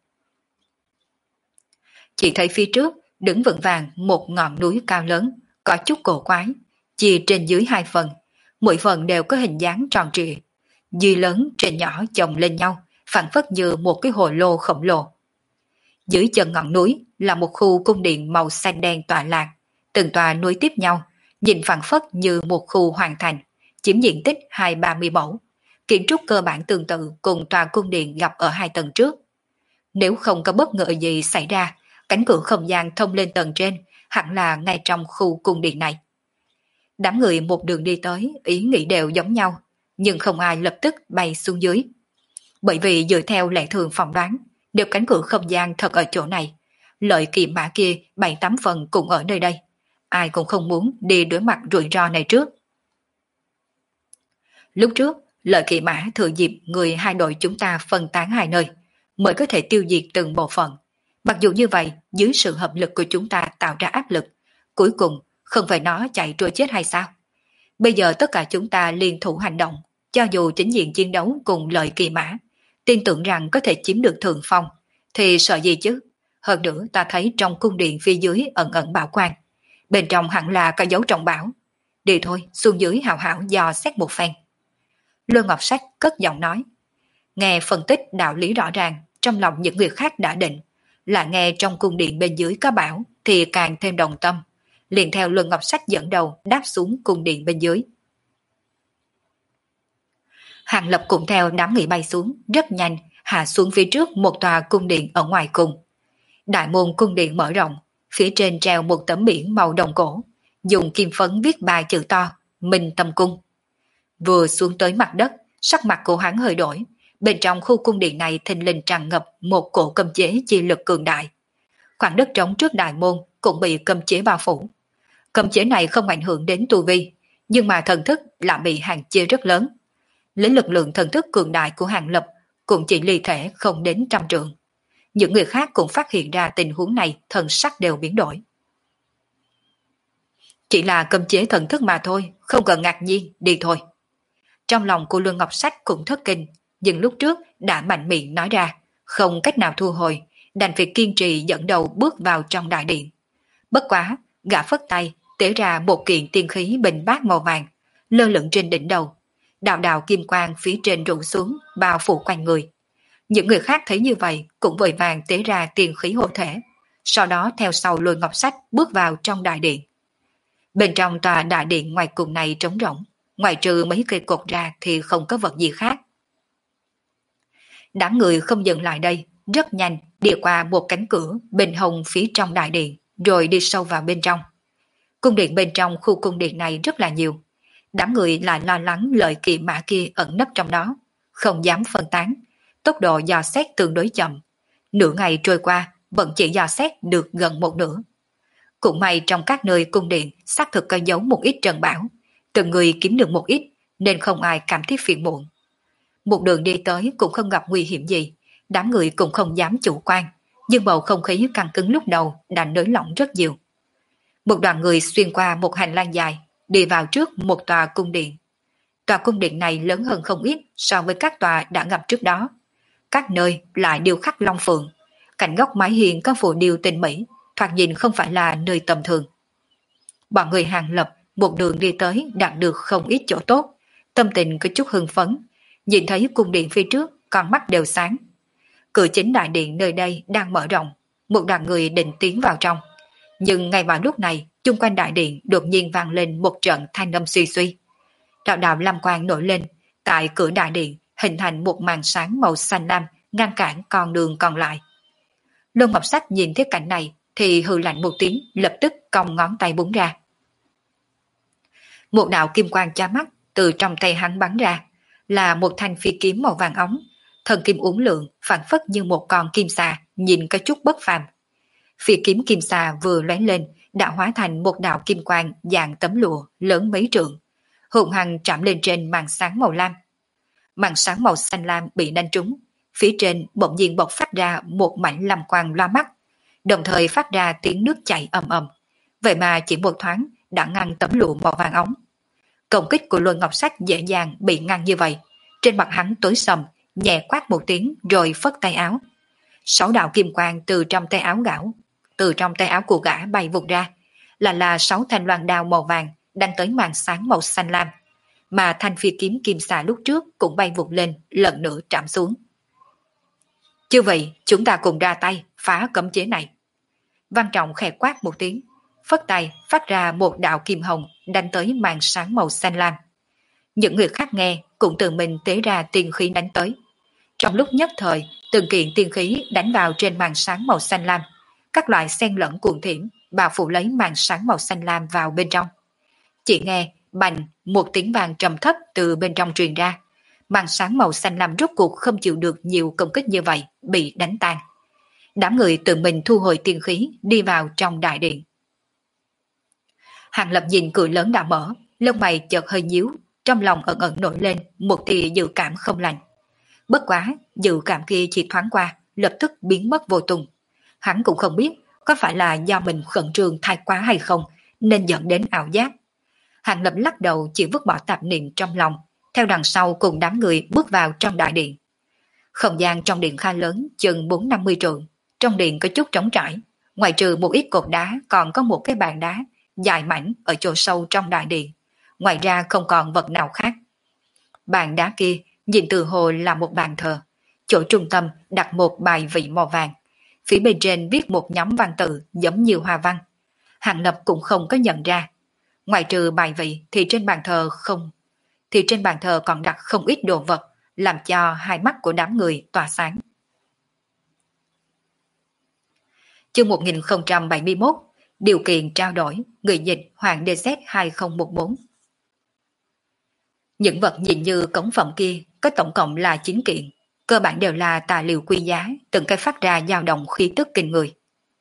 Chỉ thấy phía trước đứng vững vàng một ngọn núi cao lớn, có chút cổ quái, chia trên dưới hai phần, mỗi phần đều có hình dáng tròn trịa, dưới lớn trên nhỏ chồng lên nhau, phản phất như một cái hồ lô khổng lồ. Dưới chân ngọn núi là một khu cung điện màu xanh đen tọa lạc, từng tòa nối tiếp nhau, nhìn phản phất như một khu hoàn thành, chiếm diện tích 2-30 mẫu. Kiến trúc cơ bản tương tự cùng tòa cung điện gặp ở hai tầng trước. Nếu không có bất ngờ gì xảy ra, cánh cửa không gian thông lên tầng trên hẳn là ngay trong khu cung điện này. Đám người một đường đi tới, ý nghĩ đều giống nhau, nhưng không ai lập tức bay xuống dưới. Bởi vì dựa theo lẽ thường phỏng đoán, nếu cánh cửa không gian thật ở chỗ này, lợi kỳ mã kia 7-8 phần cũng ở nơi đây. Ai cũng không muốn đi đối mặt rủi ro này trước. Lúc trước, lợi kỳ mã thừa dịp người hai đội chúng ta phân tán hai nơi, mới có thể tiêu diệt từng bộ phận. Mặc dù như vậy, dưới sự hợp lực của chúng ta tạo ra áp lực, cuối cùng không phải nó chạy trôi chết hay sao? Bây giờ tất cả chúng ta liên thủ hành động, cho dù chính diện chiến đấu cùng lợi kỳ mã, tin tưởng rằng có thể chiếm được thượng phong, thì sợ gì chứ? Hơn nữa ta thấy trong cung điện phía dưới ẩn ẩn bảo quan, bên trong hẳn là có dấu trọng bảo. Đi thôi, xuống dưới hào hảo dò xét một phen. Lôi Ngọc Sách cất giọng nói. Nghe phân tích đạo lý rõ ràng, trong lòng những người khác đã định, là nghe trong cung điện bên dưới có bảo thì càng thêm đồng tâm, liền theo Luân Ngọc Sách dẫn đầu đáp xuống cung điện bên dưới. Hàng Lập cũng theo đám người bay xuống, rất nhanh, hạ xuống phía trước một tòa cung điện ở ngoài cùng. Đại môn cung điện mở rộng, phía trên treo một tấm biển màu đồng cổ, dùng kim phấn viết ba chữ to, Minh Tâm Cung. Vừa xuống tới mặt đất, sắc mặt của hắn hơi đổi, bên trong khu cung điện này thình lình tràn ngập một cổ cấm chế chi lực cường đại. Khoảng đất trống trước đại môn cũng bị cấm chế bao phủ. Cấm chế này không ảnh hưởng đến tu vi, nhưng mà thần thức lại bị hạn chế rất lớn. Lấy lực lượng thần thức cường đại của Hàng Lập cũng chỉ ly thể không đến 100 trượng. Những người khác cũng phát hiện ra tình huống này, thần sắc đều biến đổi. Chỉ là cấm chế thần thức mà thôi, không cần ngạc nhiên, đi thôi. Trong lòng của Luân Ngọc Sách cũng thất kinh, nhưng lúc trước đã mạnh miệng nói ra, không cách nào thu hồi, đành phải kiên trì dẫn đầu bước vào trong đại điện. Bất quá, gã phất tay, tế ra một kiện tiên khí bình bát màu vàng, lơ lửng trên đỉnh đầu. Đạo đạo kim quang phía trên rủ xuống, bao phủ quanh người. Những người khác thấy như vậy cũng vội vàng tế ra tiên khí hộ thể, sau đó theo sau Luân Ngọc Sách bước vào trong đại điện. Bên trong tòa đại điện ngoài cùng này trống rỗng, ngoài trừ mấy cây cột ra thì không có vật gì khác. Đám người không dừng lại đây, rất nhanh đi qua một cánh cửa bên hông phía trong đại điện, rồi đi sâu vào bên trong. Cung điện bên trong khu cung điện này rất là nhiều. Đám người lại lo lắng lợi kỵ mã kia ẩn nấp trong đó, không dám phân tán. Tốc độ dò xét tương đối chậm. Nửa ngày trôi qua, vẫn chỉ dò xét được gần một nửa. Cũng may trong các nơi cung điện xác thực có giấu một ít trần bảo, từng người kiếm được một ít nên không ai cảm thấy phiền muộn. Một đường đi tới cũng không gặp nguy hiểm gì, đám người cũng không dám chủ quan, nhưng bầu không khí căng cứng lúc đầu đã nới lỏng rất nhiều. Một đoàn người xuyên qua một hành lang dài, đi vào trước một tòa cung điện. Tòa cung điện này lớn hơn không ít so với các tòa đã gặp trước đó. Các nơi lại điêu khắc long phượng, cạnh góc mái hiên có phù điêu tinh mỹ, thoạt nhìn không phải là nơi tầm thường. Bọn người Hàng Lập một đường đi tới đạt được không ít chỗ tốt, tâm tình có chút hưng phấn, nhìn thấy cung điện phía trước, con mắt đều sáng. Cửa chính đại điện nơi đây đang mở rộng, một đoàn người định tiến vào trong. Nhưng ngay vào lúc này, chung quanh đại điện đột nhiên vang lên một trận thanh âm suy suy. Đạo đạo lam quang nổi lên, tại cửa đại điện hình thành một màn sáng màu xanh lam ngăn cản con đường còn lại. Luân Ngọc Sách nhìn thấy cảnh này thì hừ lạnh một tiếng, lập tức cong ngón tay búng ra. Một đạo kim quang chói mắt từ trong tay hắn bắn ra, là một thanh phi kiếm màu vàng óng, thần kim uốn lượn phản phất như một con kim xà, nhìn có chút bất phàm. Phi kiếm kim xà vừa lóe lên đã hóa thành một đạo kim quang dạng tấm lụa lớn mấy trượng, hùng hăng chạm lên trên màn sáng màu lam. Màn sáng màu xanh lam bị đánh trúng, phía trên bỗng nhiên bộc phát ra một mảnh lam quang loa mắt, đồng thời phát ra tiếng nước chảy ầm ầm. Vậy mà chỉ một thoáng đã ngăn tấm lụa màu vàng óng. Công kích của Luân Ngọc Sách dễ dàng bị ngăn như vậy. Trên mặt hắn tối sầm, nhẹ quát một tiếng rồi phất tay áo. 6 đạo kim quang từ trong tay áo của gã bay vụt ra, là 6 thanh loan đao màu vàng đánh tới màn sáng màu xanh lam, mà thanh phi kiếm kim xà lúc trước cũng bay vụt lên, lần nữa trảm xuống. Như vậy, chúng ta cùng ra tay phá cấm chế này. Văn Trọng khẽ quát một tiếng, phất tay phát ra một đạo kim hồng đánh tới màn sáng màu xanh lam. Những người khác nghe cũng tự mình tế ra tiên khí đánh tới. Trong lúc nhất thời, từng kiện tiên khí đánh vào trên màn sáng màu xanh lam, các loại xen lẫn cuồng thiểm bao phủ lấy màn sáng màu xanh lam vào bên trong. Chỉ nghe bành một tiếng vàng trầm thấp từ bên trong truyền ra, màn sáng màu xanh lam rốt cuộc không chịu được nhiều công kích như vậy, bị đánh tan. Đám người tự mình thu hồi tiên khí đi vào trong đại điện. Hàng Lập nhìn cửa lớn đã mở, lông mày chợt hơi nhíu, trong lòng ẩn ẩn nổi lên một tia dự cảm không lành. Bất quá, dự cảm kia chỉ thoáng qua, lập tức biến mất vô tung. Hắn cũng không biết có phải là do mình khẩn trương thái quá hay không, nên dẫn đến ảo giác. Hàng Lập lắc đầu chỉ vứt bỏ tạp niệm trong lòng, theo đằng sau cùng đám người bước vào trong đại điện. Không gian trong điện khá lớn, chừng 4-50 trượng. Trong điện có chút trống trải, ngoài trừ một ít cột đá còn có một cái bàn đá dài mảnh ở chỗ sâu trong đại điện. Ngoài ra không còn vật nào khác. Bàn đá kia nhìn từ hồ là một bàn thờ, chỗ trung tâm đặt một bài vị màu vàng. phía bên trên viết một nhóm văn tự giống như hoa văn. Hàng Lập cũng không có nhận ra. Ngoài trừ bài vị thì trên bàn thờ còn đặt không ít đồ vật, làm cho hai mắt của đám người tỏa sáng. Chương 1071, điều kiện trao đổi, người dịch Hoàng DZ 2014. Những vật nhìn như cống phẩm kia có tổng cộng là 9 kiện, cơ bản đều là tài liệu quý giá, từng cái phát ra dao động khí tức kinh người.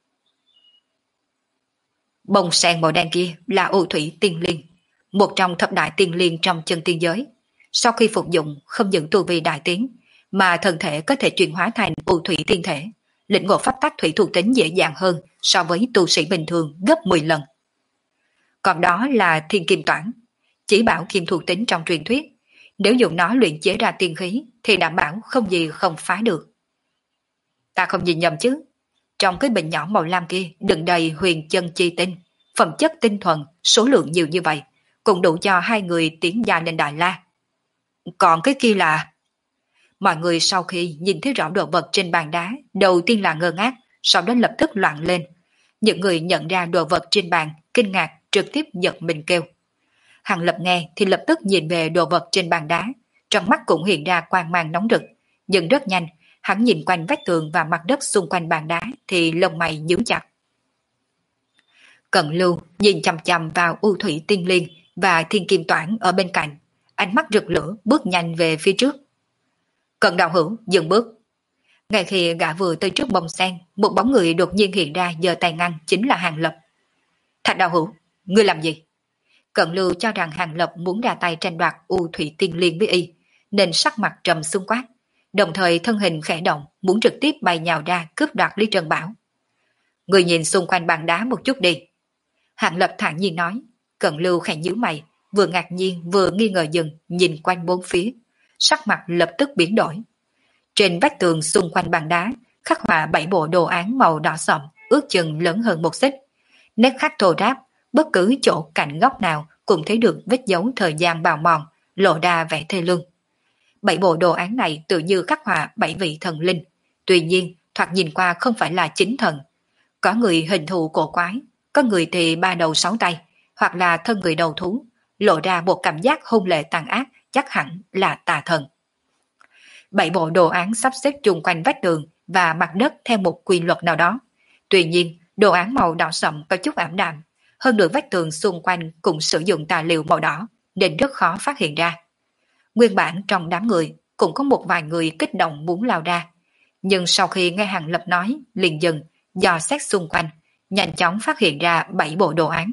Bông sen màu đen kia là u thủy tiên liên, một trong thập đại tiên liên trong chân tiên giới. Sau khi phục dụng không những tu vi đại tiến, mà thân thể có thể chuyển hóa thành u thủy tiên thể, lĩnh ngộ pháp tắc thủy thuộc tính dễ dàng hơn so với tu sĩ bình thường gấp 10 lần. Còn đó là thiên kim toản, chỉ bảo kim thuộc tính trong truyền thuyết, nếu dùng nó luyện chế ra tiên khí thì đảm bảo không gì không phá được. Ta không nhìn nhầm chứ? Trong cái bình nhỏ màu lam kia đựng đầy huyền chân chi tinh, phẩm chất tinh thuần, số lượng nhiều như vậy, cũng đủ cho hai người tiến gia lên Đại La. Còn cái kia là... Mọi người sau khi nhìn thấy rõ đồ vật trên bàn đá, đầu tiên là ngơ ngác, sau đó lập tức loạn lên. Những người nhận ra đồ vật trên bàn, kinh ngạc, trực tiếp giật mình kêu. Hàng Lập nghe thì lập tức nhìn về đồ vật trên bàn đá, trong mắt cũng hiện ra quang mang nóng rực, nhưng rất nhanh, hắn nhìn quanh vách tường và mặt đất xung quanh bàn đá thì lông mày nhíu chặt. Cận Lưu nhìn chằm chằm vào u thủy tiên liên và thiên kim toản ở bên cạnh, ánh mắt rực lửa bước nhanh về phía trước. Cận đạo hữu dừng bước. Ngay khi gã vừa tới trước bông sen, một bóng người đột nhiên hiện ra giơ tay ngăn, chính là Hàng Lập. Thạch đạo hữu, ngươi làm gì? Cận Lưu cho rằng Hàng Lập muốn ra tay tranh đoạt u thủy tiên liên với y, nên sắc mặt trầm xuống quát, đồng thời thân hình khẽ động, muốn trực tiếp bay nhào ra cướp đoạt Lý Trân Bảo. Người nhìn xung quanh bàn đá một chút đi. Hàng Lập thản nhiên nói. Cận Lưu khẽ nhíu mày, vừa ngạc nhiên vừa nghi ngờ dừng, nhìn quanh bốn phía, sắc mặt lập tức biến đổi. Trên vách tường xung quanh bàn đá khắc họa 7 bộ đồ án màu đỏ sậm, ước chừng lớn hơn một xích. Nét khắc thô ráp, bất cứ chỗ cạnh góc nào cũng thấy được vết dấu thời gian bào mòn, lộ ra vẻ thê lương. 7 bộ đồ án này tự như khắc họa 7 vị thần linh, tuy nhiên thoạt nhìn qua không phải là chính thần. Có người hình thù cổ quái, có người thì 3 đầu 6 tay, hoặc là thân người đầu thú, lộ ra một cảm giác hung lệ tàn ác, chắc hẳn là tà thần. 7 bộ đồ án sắp xếp chung quanh vách tường và mặt đất theo một quy luật nào đó. Tuy nhiên, đồ án màu đỏ sậm có chút ảm đạm, hơn nữa vách tường xung quanh cũng sử dụng tài liệu màu đỏ, nên rất khó phát hiện ra. Nguyên bản trong đám người cũng có một vài người kích động muốn lao ra, nhưng sau khi nghe Hàng Lập nói, liền dừng, dò xét xung quanh, nhanh chóng phát hiện ra 7 bộ đồ án.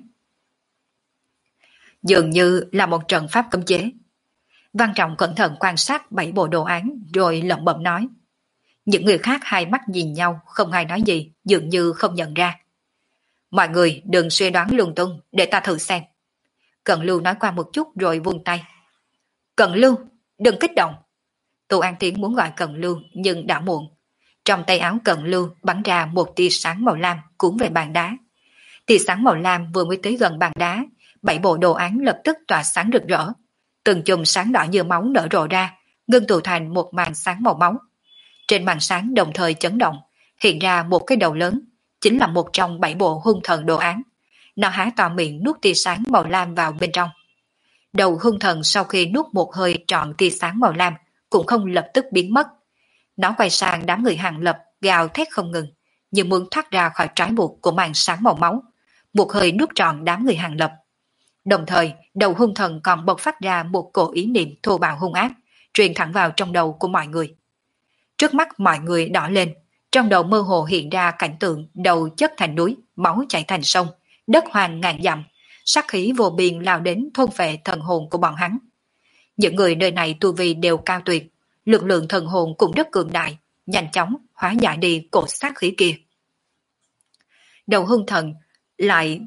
Dường như là một trận pháp cấm chế. Văn Trọng cẩn thận quan sát 7 bộ đồ án rồi lẩm bẩm nói. Những người khác hai mắt nhìn nhau, không ai nói gì, dường như không nhận ra. Mọi người đừng suy đoán lung tung, để ta thử xem. Cận Lưu nói qua một chút rồi vung tay. Cận Lưu, đừng kích động. Tô An Tiến muốn gọi Cận Lưu nhưng đã muộn. Trong tay áo Cận Lưu bắn ra một tia sáng màu lam cuốn về bàn đá. Tia sáng màu lam vừa mới tới gần bàn đá, 7 bộ đồ án lập tức tỏa sáng rực rỡ. Từng chùm sáng đỏ như máu nở rộ ra, ngưng tụ thành một màn sáng màu máu. Trên màn sáng đồng thời chấn động, hiện ra một cái đầu lớn, chính là một trong 7 bộ hung thần đồ án. Nó há to miệng nuốt tia sáng màu lam vào bên trong. Đầu hung thần sau khi nuốt một hơi trọn tia sáng màu lam cũng không lập tức biến mất. Nó quay sang đám người Hàng Lập gào thét không ngừng, như muốn thoát ra khỏi trói buộc của màn sáng màu máu, một hơi nuốt trọn đám người Hàng Lập. Đồng thời, đầu hung thần còn bộc phát ra một cổ ý niệm thô bạo hung ác, truyền thẳng vào trong đầu của mọi người. Trước mắt mọi người đỏ lên, trong đầu mơ hồ hiện ra cảnh tượng đầu chất thành núi, máu chảy thành sông, đất hoang ngàn dặm, sát khí vô biên lao đến thôn phệ thần hồn của bọn hắn. Những người nơi này tu vi đều cao tuyệt, lực lượng thần hồn cũng rất cường đại, nhanh chóng hóa giải đi cổ sát khí kia. Đầu hung thần lại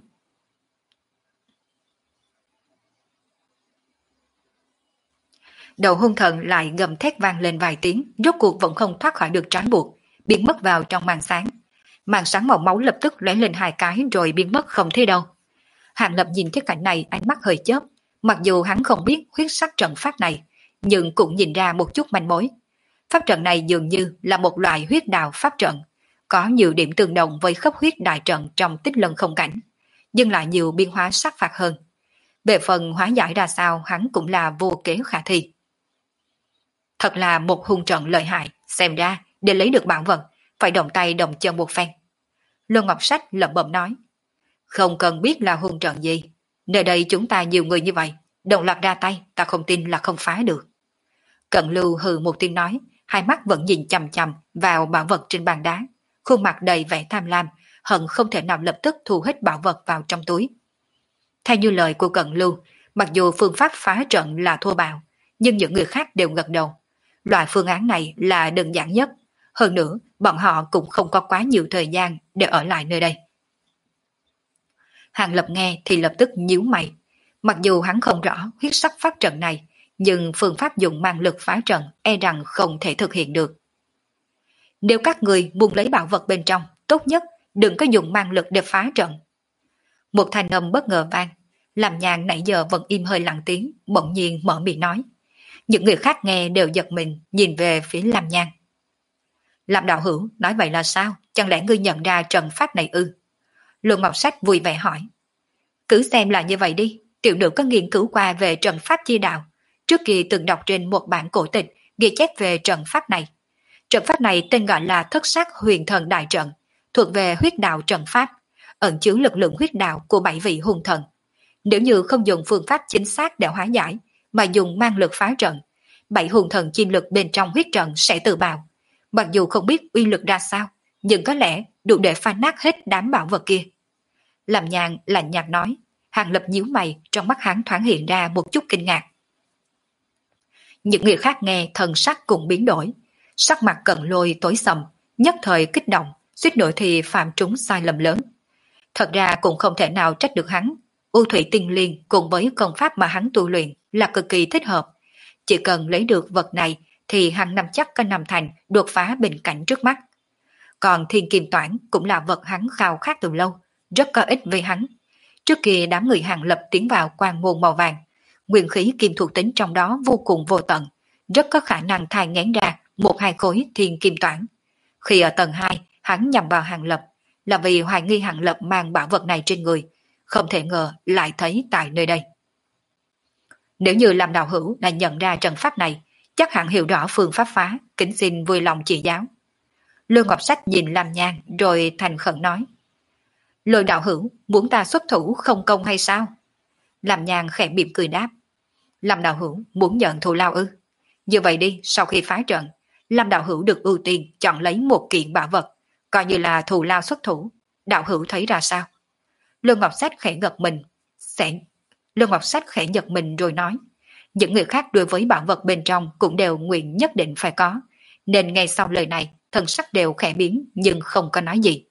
gầm thét vang lên vài tiếng, rốt cuộc vẫn không thoát khỏi được trói buộc, biến mất vào trong màn sáng. Màn sáng màu máu lập tức lóe lên 2 cái rồi biến mất không thấy đâu. Hàng Lập nhìn thấy cảnh này ánh mắt hơi chớp, mặc dù hắn không biết huyết sắc trận pháp này, nhưng cũng nhìn ra một chút manh mối. Pháp trận này dường như là một loại huyết đạo pháp trận, có nhiều điểm tương đồng với khốc huyết đại trận trong Tích Lân không cảnh, nhưng lại nhiều biến hóa sắc phạt hơn. Về phần hóa giải ra sao hắn cũng là vô kế khả thi. Thật là một hung trận lợi hại, xem ra để lấy được bảo vật, phải động tay động chân một phen. Lô Ngọc Sách lẩm bẩm nói, không cần biết là hung trận gì, nơi đây chúng ta nhiều người như vậy, đồng loạt ra tay ta không tin là không phá được. Cận Lưu hừ một tiếng nói, hai mắt vẫn nhìn chằm chằm vào bảo vật trên bàn đá, khuôn mặt đầy vẻ tham lam, hận không thể nào lập tức thu hết bảo vật vào trong túi. Theo như lời của Cận Lưu, mặc dù phương pháp phá trận là thô bạo, nhưng những người khác đều gật đầu. Loại phương án này là đơn giản nhất. Hơn nữa, bọn họ cũng không có quá nhiều thời gian để ở lại nơi đây. Hàng Lập nghe thì lập tức nhíu mày. Mặc dù hắn không rõ huyết sắc pháp trận này, nhưng phương pháp dùng mang lực phá trận e rằng không thể thực hiện được. Nếu các người muốn lấy bảo vật bên trong, tốt nhất đừng có dùng mang lực để phá trận. Một thanh âm bất ngờ vang, làm Nhàn nãy giờ vẫn im hơi lặng tiếng, bỗng nhiên mở miệng nói. Những người khác nghe đều giật mình, nhìn về phía Lam Nhan. Lam đạo hữu, nói vậy là sao? Chẳng lẽ ngươi nhận ra trận pháp này ư? Lương Ngọc Sách vui vẻ hỏi. Cứ xem là như vậy đi, tiểu nữ có nghiên cứu qua về trận pháp chi đạo. Trước kia từng đọc trên một bản cổ tịch ghi chép về trận pháp này. Trận pháp này tên gọi là Thất Sát Huyền Thần Đại Trận, thuộc về huyết đạo trận pháp, ẩn chứa lực lượng huyết đạo của 7 vị hung thần. Nếu như không dùng phương pháp chính xác để hóa giải, mà dùng mang lực phá trận, 7 hung thần chi lực bên trong huyết trận sẽ tự bào. Mặc dù không biết uy lực ra sao, nhưng có lẽ đủ để phá nát hết đám bảo vật kia. Làm Nhàn lạnh nhạt nói, Hàng Lập nhíu mày, trong mắt hắn thoáng hiện ra một chút kinh ngạc. Những người khác nghe thần sắc cũng biến đổi, sắc mặt Cận Lôi tối sầm, nhất thời kích động, suýt nữa thì phạm trúng sai lầm lớn. Thật ra cũng không thể nào trách được hắn. U Thủy Tinh Liên cùng với công pháp mà hắn tu luyện là cực kỳ thích hợp. Chỉ cần lấy được vật này thì hắn nắm chắc có năm thành đột phá bình cảnh trước mắt. Còn Thiên Kim Toản cũng là vật hắn khao khát từ lâu, rất có ích với hắn. Trước kia đám người Hàng Lập tiến vào quan môn màu vàng, nguyên khí kim thuộc tính trong đó vô cùng vô tận, rất có khả năng thai ngén ra một hai khối Thiên Kim Toản. Khi ở tầng 2, hắn nhằm vào Hàng Lập là vì hoài nghi Hàng Lập mang bảo vật này trên người, không thể ngờ lại thấy tại nơi đây. Nếu như làm đạo hữu đã nhận ra trận pháp này, chắc hẳn hiểu rõ phương pháp phá, kính xin vui lòng chỉ giáo. Lương Ngọc Sách nhìn Lam Nhan rồi thành khẩn nói. Lôi đạo hữu, muốn ta xuất thủ không công hay sao? Lam Nhan khẽ mỉm cười đáp. Lam đạo hữu muốn nhận thù lao ư? Như vậy đi, sau khi phá trận, Lam đạo hữu được ưu tiên chọn lấy một kiện bảo vật, coi như là thù lao xuất thủ. Đạo hữu thấy ra sao? Lương Ngọc Sách khẽ gật mình. Lương Ngọc Sách khẽ giật mình rồi nói. Những người khác đối với bảo vật bên trong cũng đều nguyện nhất định phải có, nên ngay sau lời này, thần sắc đều khẽ biến nhưng không có nói gì.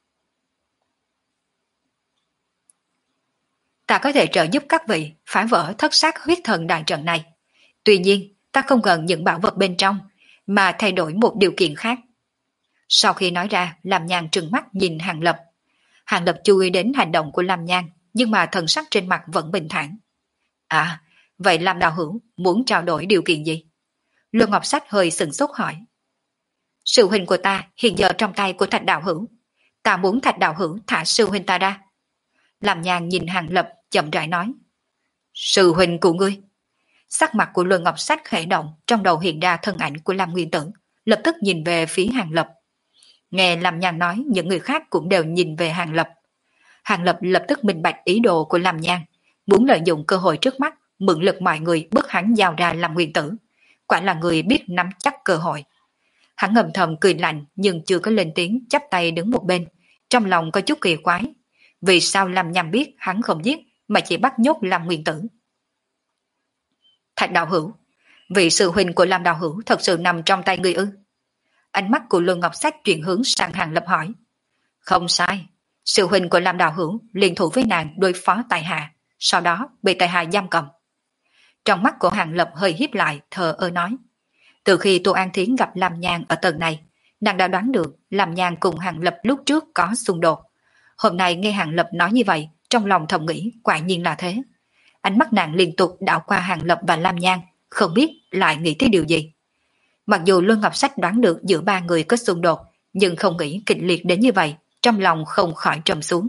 Ta có thể trợ giúp các vị phá vỡ Thất Sát Huyết Thần đại trận này. Tuy nhiên, ta không cần những bảo vật bên trong, mà thay đổi một điều kiện khác. Sau khi nói ra, Lam Nhan trừng mắt nhìn Hàng Lập. Hàng Lập chú ý đến hành động của Lam Nhan, nhưng mà thần sắc trên mặt vẫn bình thản. À, vậy Lam đạo hữu muốn trao đổi điều kiện gì? Lương Ngọc Sách hơi sừng sốt hỏi. Sư huynh của ta hiện giờ trong tay của Thạch đạo hữu. Ta muốn Thạch đạo hữu thả sư huynh ta ra. Lam Nhan nhìn Hàng Lập chậm rãi nói. Sư huynh của ngươi. Sắc mặt của Lương Ngọc Sách khẽ động, trong đầu hiện ra thân ảnh của Lam Nguyên Tử, lập tức nhìn về phía Hàng Lập. Nghe Lam Nhan nói, những người khác cũng đều nhìn về Hàng Lập. Hàng Lập lập tức minh bạch ý đồ của Lam Nhan, muốn lợi dụng cơ hội trước mắt, mượn lực mọi người bức hắn giao ra Lam Nguyên Tử. Quả là người biết nắm chắc cơ hội. Hắn ngầm thầm cười lạnh nhưng chưa có lên tiếng, chắp tay đứng một bên, trong lòng có chút kỳ quái. Vì sao Lam Nhan biết hắn không giết mà chỉ bắt nhốt Lam Nguyên Tử? Thạch đạo hữu, vị sư huynh của Lam đạo hữu thật sự nằm trong tay ngươi ư? Ánh mắt của Lương Ngọc Sách chuyển hướng sang Hàng Lập hỏi. Không sai, sư huynh của Lam đạo hữu liên thủ với nàng đối phó tại hạ, sau đó bị tại hạ giam cầm. Trong mắt của Hàng Lập hơi híp lại, thờ ơ nói. Từ khi Tô An Thiến gặp Lam Nhan ở tầng này, nàng đã đoán được Lam Nhan cùng Hàng Lập lúc trước có xung đột. Hôm nay nghe Hàng Lập nói như vậy, trong lòng thầm nghĩ quả nhiên là thế. Ánh mắt nàng liên tục đảo qua Hàng Lập và Lam Nhan, không biết lại nghĩ tới điều gì. Mặc dù Luân Ngọc Sách đoán được giữa ba người có xung đột, nhưng không nghĩ kịch liệt đến như vậy, trong lòng không khỏi trầm xuống.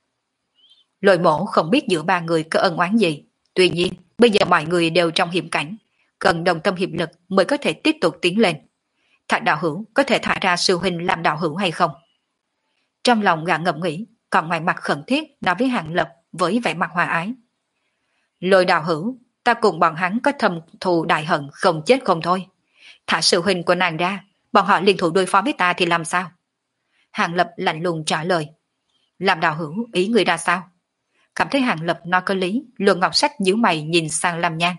Lôi Mổ không biết giữa ba người có ân oán gì, tuy nhiên bây giờ mọi người đều trong hiểm cảnh, cần đồng tâm hiệp lực mới có thể tiếp tục tiến lên. Thạch đạo hữu có thể thả ra sư huynh làm đạo hữu hay không? Trong lòng gã ngẫm nghĩ, còn ngoài mặt khẩn thiết nói với Hàng Lập với vẻ mặt hòa ái. Lôi đạo hữu, ta cùng bọn hắn có thâm thù đại hận không chết không thôi. Thả sư huynh của nàng ra, bọn họ liên thủ đối phó với ta thì làm sao? Hàng Lập lạnh lùng trả lời. Làm đạo hữu, ý người ra sao? Cảm thấy Hàng Lập nói có lý, Luân Ngọc Sách nhíu mày nhìn sang Lam Nhan.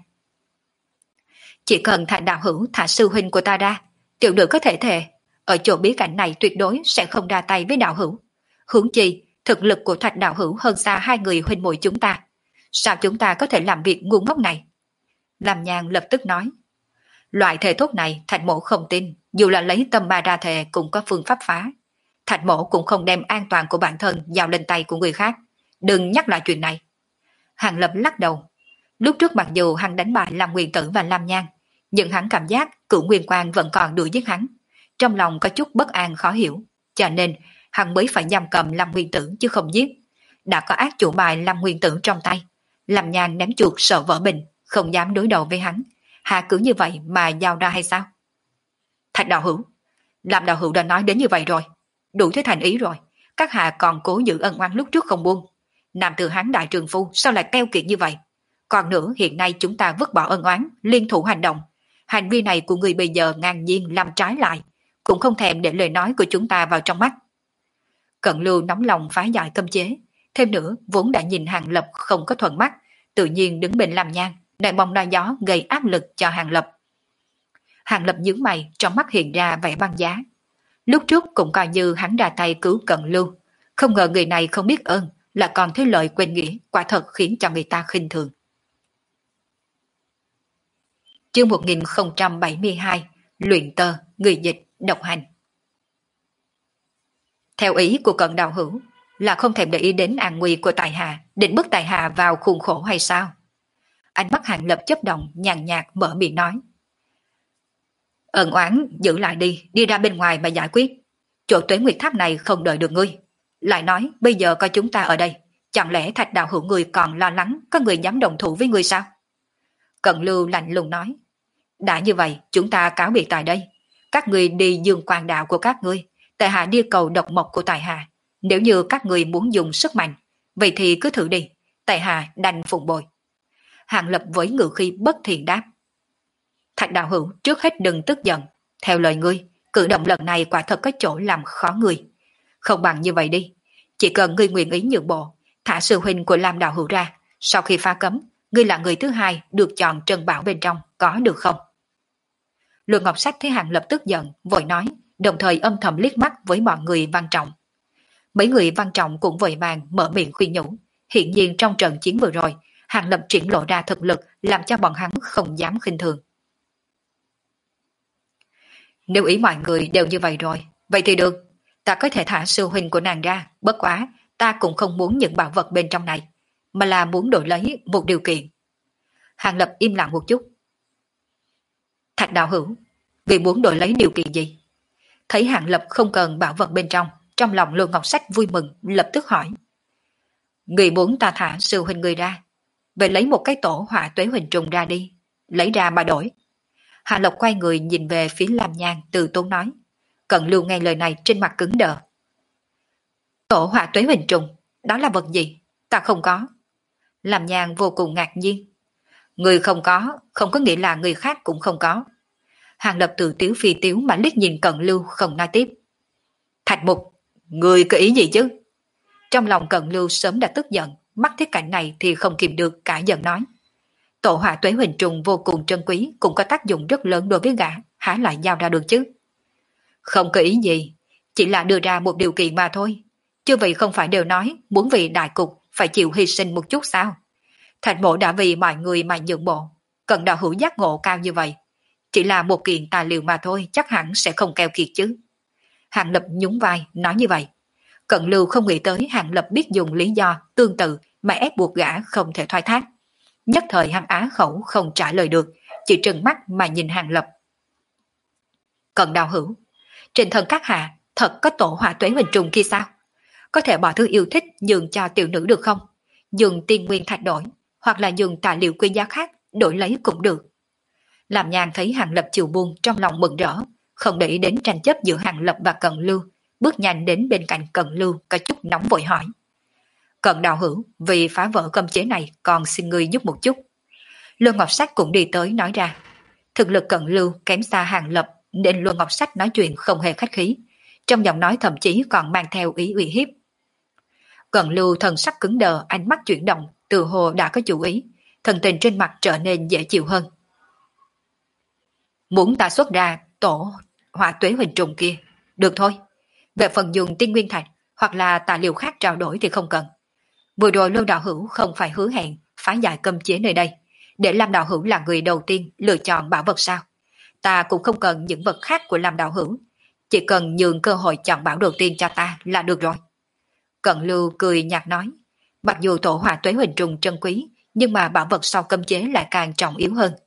Chỉ cần Thạch đạo hữu thả sư huynh của ta ra, tiểu nữ có thể thề, ở chỗ bí cảnh này tuyệt đối sẽ không ra tay với đạo hữu. Huống chi, thực lực của Thạch đạo hữu hơn xa hai người huynh muội chúng ta. Sao chúng ta có thể làm việc ngu ngốc này? Lam Nhan lập tức nói. Loại thề thốt này Thạch mổ không tin, dù là lấy tâm ba ra thề cũng có phương pháp phá. Thạch mổ cũng không đem an toàn của bản thân giao lên tay của người khác. Đừng nhắc lại chuyện này. Hàng Lập lắc đầu. Lúc trước mặc dù hắn đánh bại Lam Nguyên Tử và Lam Nhan, nhưng hắn cảm giác Cửu Nguyên Quang vẫn còn đuổi giết hắn. Trong lòng có chút bất an khó hiểu, cho nên hắn mới phải giam cầm Lam Nguyên Tử chứ không giết. Đã có ác chủ bài Lam Nguyên Tử trong tay, Lam Nhan ném chuột sợ vỡ bình, không dám đối đầu với hắn. Hạ cứ như vậy mà giao ra hay sao? Thạch đạo hữu, Lam đạo hữu đã nói đến như vậy rồi, đủ thế thành ý rồi. Các hạ còn cố giữ ân oán lúc trước không buông. Nam tử hán đại trường phu sao lại keo kiệt như vậy? Còn nữa, hiện nay chúng ta vứt bỏ ân oán, liên thủ hành động. Hành vi này của người bây giờ ngang nhiên làm trái lại, cũng không thèm để lời nói của chúng ta vào trong mắt. Cận Lưu nóng lòng phá giải cấm chế, thêm nữa vốn đã nhìn Hàng Lập không có thuận mắt, tự nhiên đứng bên Lam Nhan, đại bóng đai gió gây áp lực cho Hàng Lập. Hàng Lập nhướng mày, trong mắt hiện ra vẻ băng giá. Lúc trước cũng coi như hắn ra tay cứu Cận Lưu, không ngờ người này không biết ơn, là còn thấy lợi quên nghĩa, quả thật khiến cho người ta khinh thường. Chương 1072, luyện tơ, người dịch, độc hành. Theo ý của Cận đạo hữu, là không thèm để ý đến an nguy của tài hạ, định bức tài hạ vào khuôn khổ hay sao? Ánh mắt Hàng Lập chớp động, nhàn nhạt mở miệng nói. Ân oán giữ lại đi ra bên ngoài mà giải quyết. Chỗ Tuế Nguyệt Tháp này không đợi được ngươi. Lại nói, bây giờ có chúng ta ở đây, chẳng lẽ Thạch đạo hữu ngươi còn lo lắng có người dám đồng thủ với ngươi sao? Cận Lưu lạnh lùng nói. Đã như vậy, chúng ta cáo biệt tại đây. Các ngươi đi dương quan đạo của các ngươi, tại hạ đi cầu độc mộc của tại hạ. Nếu như các ngươi muốn dùng sức mạnh, vậy thì cứ thử đi, tại hạ đành phụng bồi. Hàng Lập với ngữ khí bất thiện đáp. Thạch đạo hữu trước hết đừng tức giận. Theo lời ngươi, cử động lần này quả thật có chỗ làm khó ngươi. Không bằng như vậy đi, chỉ cần ngươi nguyện ý nhượng bộ, thả sư huynh của Lam đạo hữu ra, sau khi phá cấm, ngươi là người thứ hai được chọn trân bảo bên trong, có được không? Luân Ngọc Sách thấy Hàng Lập tức giận, vội nói, đồng thời âm thầm liếc mắt với mọi người Văn Trọng. Mấy người Văn Trọng cũng vội vàng mở miệng khuyên nhủ. Hiện nhiên trong trận chiến vừa rồi, Hàng Lập triển lộ ra thực lực làm cho bọn hắn không dám khinh thường. Nếu ý mọi người đều như vậy rồi, vậy thì được, ta có thể thả sư huynh của nàng ra, bất quá, ta cũng không muốn những bảo vật bên trong này, mà là muốn đổi lấy một điều kiện. Hàng Lập im lặng một chút. Thạch đạo hữu, vì muốn đổi lấy điều kiện gì? Thấy Hàng Lập không cần bảo vật bên trong lòng Lưu Ngọc Sách vui mừng, lập tức hỏi. Người muốn ta thả sư huynh người ra, vậy lấy một cái tổ hỏa tuế huỳnh trùng ra đi, lấy ra mà đổi. Hạ Lộc quay người nhìn về phía Lam Nhan từ tốn nói. Cận Lưu nghe lời này trên mặt cứng đờ. Tổ hỏa tuế huỳnh trùng, đó là vật gì? Ta không có. Lam Nhan vô cùng ngạc nhiên. Người không có nghĩa là người khác cũng không có. Hàng Lập tự tiếu phi tiếu mà liếc nhìn Cận Lưu không nói tiếp. Thạch Mục, người có ý gì chứ? Trong lòng Cận Lưu sớm đã tức giận, mắt thấy cảnh này thì không kìm được cả giận nói. Tổ hỏa tuế huỳnh trùng vô cùng trân quý, cũng có tác dụng rất lớn đối với gã, há lại giao ra được chứ? Không có ý gì, chỉ là đưa ra một điều kiện mà thôi. Chứ vậy không phải đều nói muốn vì đại cục phải chịu hy sinh một chút sao? Thạch Mộ đã vì mọi người mà nhượng bộ, Cận đạo hữu giác ngộ cao như vậy, chỉ là một kiện tài liệu mà thôi, chắc hẳn sẽ không keo kiệt chứ. Hàng Lập nhún vai nói như vậy. Cận Lưu không nghĩ tới Hàng Lập biết dùng lý do tương tự mà ép buộc gã không thể thoái thác. Nhất thời hắn á khẩu không trả lời được, chỉ trừng mắt mà nhìn Hàng Lập. Cận đạo hữu, trên thân các hạ Thật có tổ hỏa tuế hình trùng kia sao? Có thể bỏ thứ yêu thích nhường cho tiểu nữ được không? Dùng tiên nguyên thạch đổi, hoặc là dùng tài liệu quý giá khác đổi lấy cũng được. Làm Nhàn thấy Hàng Lập chịu buông trong lòng mừng rỡ, không để ý đến tranh chấp giữa Hàng Lập và Cận Lưu, bước nhanh đến bên cạnh Cận Lưu có chút nóng vội hỏi. Cận đạo hữu, vì phá vỡ cấm chế này còn xin ngươi giúp một chút. Luân Ngọc Sách cũng đi tới nói ra. Thực lực Cận Lưu kém xa Hàng Lập nên Luân Ngọc Sách nói chuyện không hề khách khí, trong giọng nói thậm chí còn mang theo ý uy hiếp. Cận Lưu thần sắc cứng đờ, ánh mắt chuyển động, từ hồ đã có chủ ý, thần tình trên mặt trở nên dễ chịu hơn. Muốn ta xuất ra tổ hỏa tuế hình trùng kia, được thôi. Về phần dùng tiên nguyên thạch hoặc là tài liệu khác trao đổi thì không cần. Vừa rồi Lưu đạo hữu không phải hứa hẹn phá giải cấm chế nơi đây, để Lam đạo hữu là người đầu tiên lựa chọn bảo vật sao? Ta cũng không cần những vật khác của Lam đạo hữu, chỉ cần nhường cơ hội chọn bảo đầu tiên cho ta là được rồi. Cận Lưu cười nhạt nói, mặc dù tổ hỏa tuế hình trùng trân quý, nhưng mà bảo vật sau cấm chế lại càng trọng yếu hơn.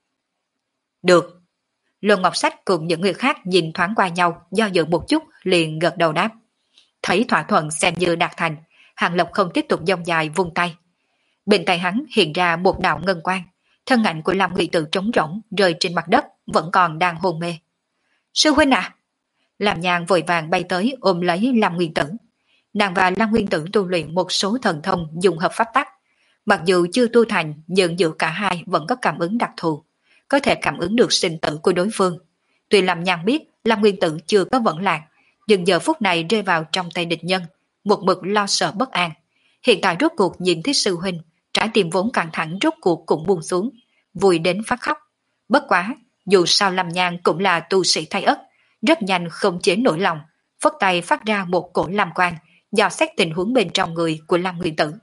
Được. Luân Ngọc Sách cùng những người khác nhìn thoáng qua nhau, do dự một chút liền gật đầu đáp. Thấy thỏa thuận xem như đạt thành, Hàng Lập không tiếp tục dông dài vung tay. Bên tay hắn hiện ra một đạo ngân quang, thân ảnh của Lam Ngụy Tử trống rỗng rơi trên mặt đất, vẫn còn đang hôn mê. Sư huynh à! Lam Nhàn vội vàng bay tới ôm lấy Lam Nguyên Tử. Nàng và Lam Nguyên Tử tu luyện một số thần thông dùng hợp pháp tắc. Mặc dù chưa tu thành, nhưng giữa cả hai vẫn có cảm ứng đặc thù, có thể cảm ứng được sinh tử của đối phương. Tuy Lam Nhàn biết Lam Nguyên Tử chưa có vẫn lạc, nhưng giờ phút này rơi vào trong tay địch nhân, một mực lo sợ bất an. Hiện tại rốt cuộc nhìn thấy sư huynh, trái tim vốn căng thẳng rốt cuộc cũng buông xuống, vui đến phát khóc. Bất quá, dù sao Lam Nhàn cũng là tu sĩ thay ất, rất nhanh không chế nổi lòng, phất tay phát ra một cổ lam quang, dò xét tình huống bên trong người của Lam Nguyên Tử.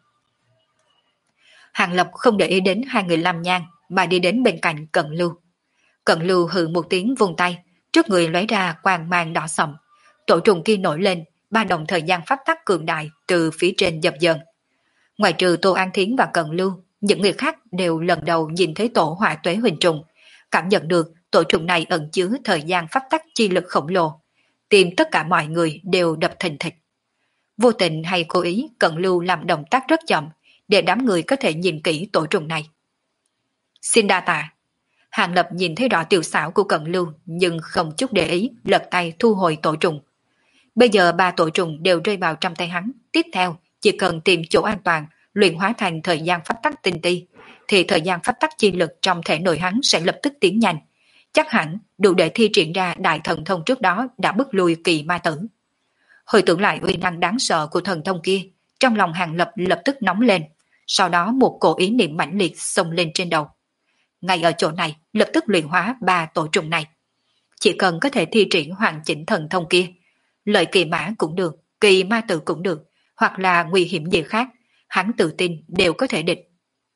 Hàng Lập không để ý đến hai người Lam Nhàn mà đi đến bên cạnh Cận Lưu. Cận Lưu hừ một tiếng vung tay, trước người lóe ra quang mang đỏ sậm. Tổ trùng kia nổi lên, ba đồng thời gian pháp tắc cường đại từ phía trên dập dần. Ngoài trừ Tô An Thiến và Cận Lưu, những người khác đều lần đầu nhìn thấy tổ hỏa tuế hình trùng, cảm nhận được tổ trùng này ẩn chứa thời gian pháp tắc chi lực khổng lồ. Tim tất cả mọi người đều đập thình thịch. Vô tình hay cố ý, Cận Lưu làm động tác rất chậm, để đám người có thể nhìn kỹ tổ trùng này. Xin đa tạ. Hàng Lập nhìn thấy rõ tiểu xảo của Cận Lưu, nhưng không chút để ý, lật tay thu hồi tổ trùng. Bây giờ ba tổ trùng đều rơi vào trong tay hắn, tiếp theo chỉ cần tìm chỗ an toàn, luyện hóa thành thời gian pháp tắc tinh ti, thì thời gian pháp tắc chi lực trong thể nội hắn sẽ lập tức tiến nhanh. Chắc hẳn đủ để thi triển ra đại thần thông trước đó đã bức lui kỳ ma tử. Hồi tưởng lại uy năng đáng sợ của thần thông kia, trong lòng Hàng Lập lập tức nóng lên, sau đó một cổ ý niệm mãnh liệt xông lên trên đầu. Ngay ở chỗ này, lập tức luyện hóa ba tổ trùng này. Chỉ cần có thể thi triển hoàn chỉnh thần thông kia, lợi kỳ mã cũng được, kỳ ma tử cũng được, hoặc là nguy hiểm gì khác, hắn tự tin đều có thể địch.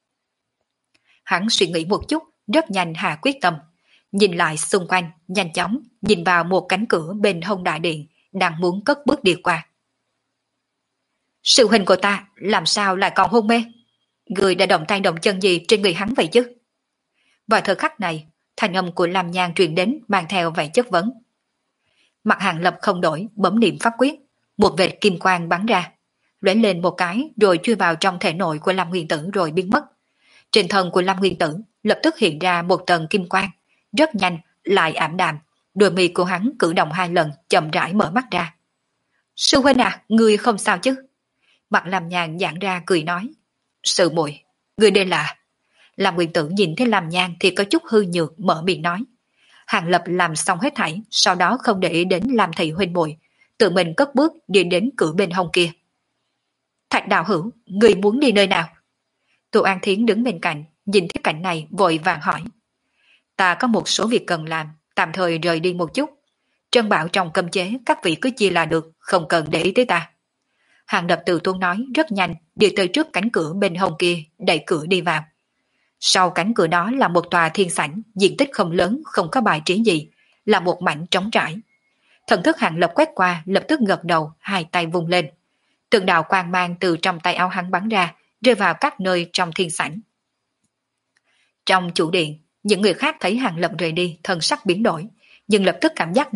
Hắn suy nghĩ một chút, rất nhanh hạ quyết tâm, nhìn lại xung quanh, nhanh chóng nhìn vào một cánh cửa bên hông đại điện, đang muốn cất bước đi qua. Sự hình của ta làm sao lại còn hôn mê? Người đã động tay động chân gì trên người hắn vậy chứ? Vào thời khắc này, thanh âm của Lam Nhan truyền đến mang theo vẻ chất vấn. Mặt Hàng Lập không đổi, bấm niệm pháp quyết, một vệt kim quang bắn ra, lóe lên một cái rồi chui vào trong thể nội của Lam Nguyên Tử rồi biến mất. Trên thân của Lam Nguyên Tử lập tức hiện ra một tầng kim quang, rất nhanh lại ảm đạm, đôi mi của hắn cử động hai lần, chậm rãi mở mắt ra. Sư huynh à, ngươi không sao chứ? Mặt Lam Nhan giãn ra cười nói. Sư muội, ngươi đây là... Lam Nguyên Tử nhìn thấy Lam Nhan thì có chút hư nhược, mở miệng nói. Hàng Lập làm xong hết thảy, sau đó không để ý đến Lam thị huynh muội, tự mình cất bước đi đến cửa bên hông kia. Thạch đạo hữu, ngươi muốn đi nơi nào? Tô An Thiến đứng bên cạnh, nhìn thấy cảnh này vội vàng hỏi. Ta có một số việc cần làm, tạm thời rời đi một chút. Trân bảo trong cấm chế các vị cứ chia là được, không cần để ý tới ta. Hàng Lập từ tốn nói rất nhanh, đi tới trước cánh cửa bên hông kia, đẩy cửa đi vào. Sau cánh cửa đó là một tòa thiên sảnh, diện tích không lớn, không có bài trí gì, là một mảnh trống trải. Thần thức Hàng Lập quét qua, lập tức gật đầu, hai tay vung lên. Từng đạo quang mang từ trong tay áo hắn bắn ra, rơi vào các nơi trong thiên sảnh. Trong chủ điện, những người khác thấy Hàng Lập rời đi, thần sắc biến đổi, nhưng lập tức cảm giác được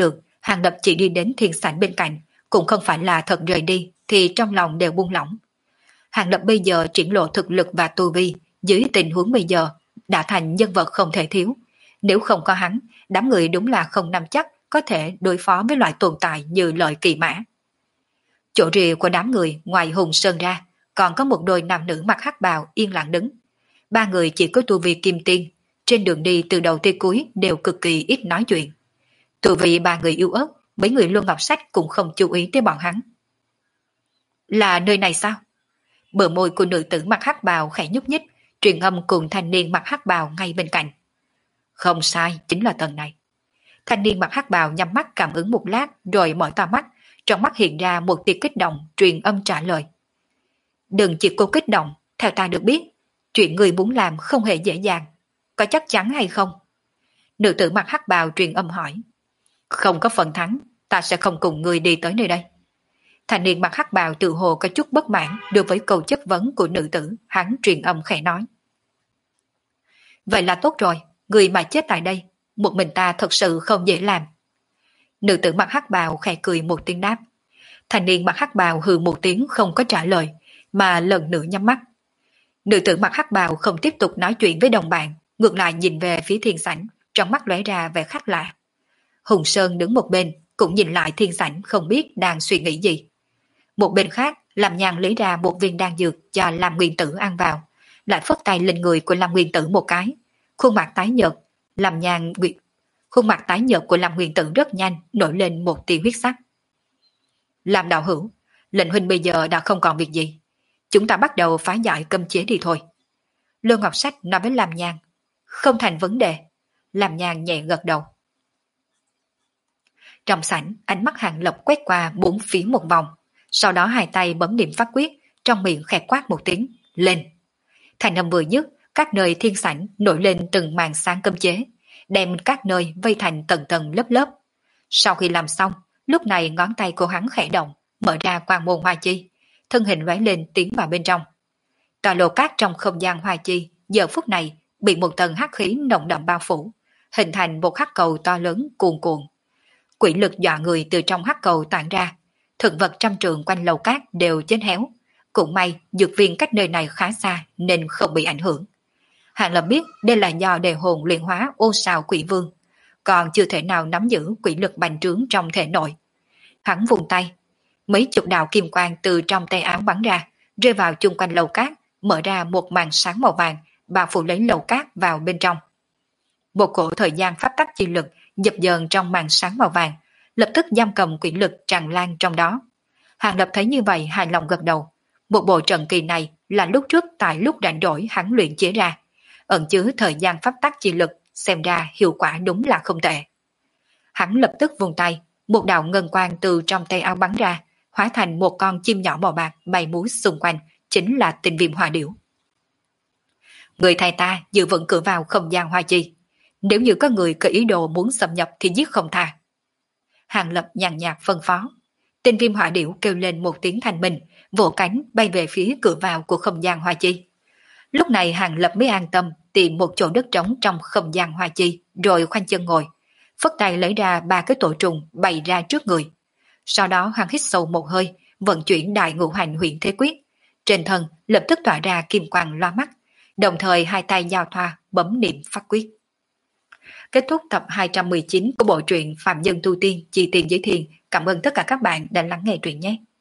Hàng Lập chỉ đi đến thiên sảnh bên cạnh, cũng không phải là thật rời đi, thì trong lòng đều buông lỏng. Hàng Lập bây giờ triển lộ thực lực và tu vi, dưới tình huống bây giờ, đã thành nhân vật không thể thiếu. Nếu không có hắn, đám người đúng là không nắm chắc có thể đối phó với loại tồn tại như Lợi Kỳ Mã. Chỗ rìa của đám người ngoài Hùng Sơn ra, còn có một đôi nam nữ mặc hắc bào yên lặng đứng. Ba người chỉ có tu vi kim tiên, trên đường đi từ đầu tới cuối đều cực kỳ ít nói chuyện. Tu vi ba người yếu ớt, mấy người Luân Ngọc Sách cũng không chú ý tới bọn hắn. Là nơi này sao? Bờ môi của nữ tử mặc hắc bào khẽ nhúc nhích, truyền âm cùng thanh niên mặc hắc bào ngay bên cạnh. Không sai, chính là tầng này. Thanh niên mặc hắc bào nhắm mắt cảm ứng một lát rồi mở to mắt, trong mắt hiện ra một tia kích động, truyền âm trả lời. Đừng chỉ cô kích động, theo ta được biết, chuyện người muốn làm không hề dễ dàng. Có chắc chắn hay không? Nữ tử mặc hắc bào truyền âm hỏi. Không có phần thắng, ta sẽ không cùng người đi tới nơi đây. Thanh niên mặc hắc bào tự hồ có chút bất mãn đối với câu chất vấn của nữ tử, hắn truyền âm khẽ nói. Vậy là tốt rồi, người mà chết tại đây, một mình ta thật sự không dễ làm. Nữ tử mặc hắc bào khẽ cười một tiếng đáp. Thanh niên mặc hắc bào hừ một tiếng không có trả lời, mà lần nữa nhắm mắt. Nữ tử mặc hắc bào không tiếp tục nói chuyện với đồng bạn, ngược lại nhìn về phía thiên sảnh, trong mắt lóe ra vẻ khác lạ. Hùng Sơn đứng một bên, cũng nhìn lại thiên sảnh không biết đang suy nghĩ gì. Một bên khác, Lâm Nhan lấy ra một viên đan dược cho Lâm Nguyên Tử ăn vào, lại phất tay lên người của Lâm Nguyên Tử một cái. Khuôn mặt tái nhợt, khuôn mặt tái nhợt của Lâm Nguyên Tử rất nhanh nổi lên một tia huyết sắc. Làm đạo hữu, lệnh huynh bây giờ đã không còn việc gì. Chúng ta bắt đầu phá giải cấm chế đi thôi. Lương Ngọc Sách nói với Lâm Nhan. Không thành vấn đề. Lâm Nhan nhẹ gật đầu. Trong sảnh, ánh mắt Hàng Lập quét qua bốn phía một vòng. Sau đó hai tay bấm niệm pháp quyết, trong miệng khẽ quát một tiếng, lên. Thành âm vừa dứt, các nơi thiên sảnh nổi lên từng màn sáng cấm chế, đem các nơi vây thành tầng tầng lớp lớp. Sau khi làm xong, lúc này ngón tay của hắn khẽ động, mở ra quang môn hoa chi, thân hình lóe lên tiến vào bên trong. Tòa lô cát trong không gian hoa chi giờ phút này bị một tầng hắc khí nồng đậm bao phủ, hình thành một hắc cầu to lớn cuồn cuộn. Quỷ lực dọa người từ trong hắc cầu tản ra, thực vật trăm trượng quanh lầu cát đều chết héo. Cũng may dược viên cách nơi này khá xa nên không bị ảnh hưởng. Hàng Lập biết đây là do đề hồn luyện hóa ô sào quỷ vương, còn chưa thể nào nắm giữ quỷ lực bành trướng trong thể nội. Hắn vùng tay, mấy chục đạo kim quang từ trong tay áo bắn ra, rơi vào chung quanh lầu cát, mở ra một màn sáng màu vàng, bao phủ lấy lầu cát vào bên trong. Một cổ thời gian pháp tắc chi lực dập dờn trong màn sáng màu vàng, lập tức giam cầm quỷ lực tràn lan trong đó. Hàng Lập thấy như vậy hài lòng gật đầu. Một bộ trận kỳ này là lúc trước tại lúc rảnh rỗi hắn luyện chế ra, ẩn chứa thời gian pháp tắc chi lực, xem ra hiệu quả đúng là không tệ. Hắn lập tức vùng tay, một đạo ngân quang từ trong tay áo bắn ra, hóa thành một con chim nhỏ màu bạc bay múa xung quanh, chính là Tinh Viêm Hỏa Điểu. Người thầy ta giữ vững cửa vào không gian hoa chi, nếu như có người có ý đồ muốn xâm nhập thì giết không tha. Hàng Lập nhàn nhạt phân phó. Tinh Viêm Hỏa Điểu kêu lên một tiếng thanh minh, vỗ cánh bay về phía cửa vào của không gian hoa chi. Lúc này Hàng Lập mới an tâm tìm một chỗ đất trống trong không gian hoa chi, rồi khoanh chân ngồi, phất tay lấy ra 3 cái tổ trùng bày ra trước người. Sau đó hắn hít sâu một hơi, vận chuyển đại ngũ hành huyền thế quyết, trên thân lập tức tỏa ra kim quang loa mắt, đồng thời hai tay giao thoa bấm niệm pháp quyết. Kết thúc tập 219 của bộ truyện Phạm Nhân Tu Tiên Chi Tiền Giới Thiền. Cảm ơn tất cả các bạn đã lắng nghe truyện nhé.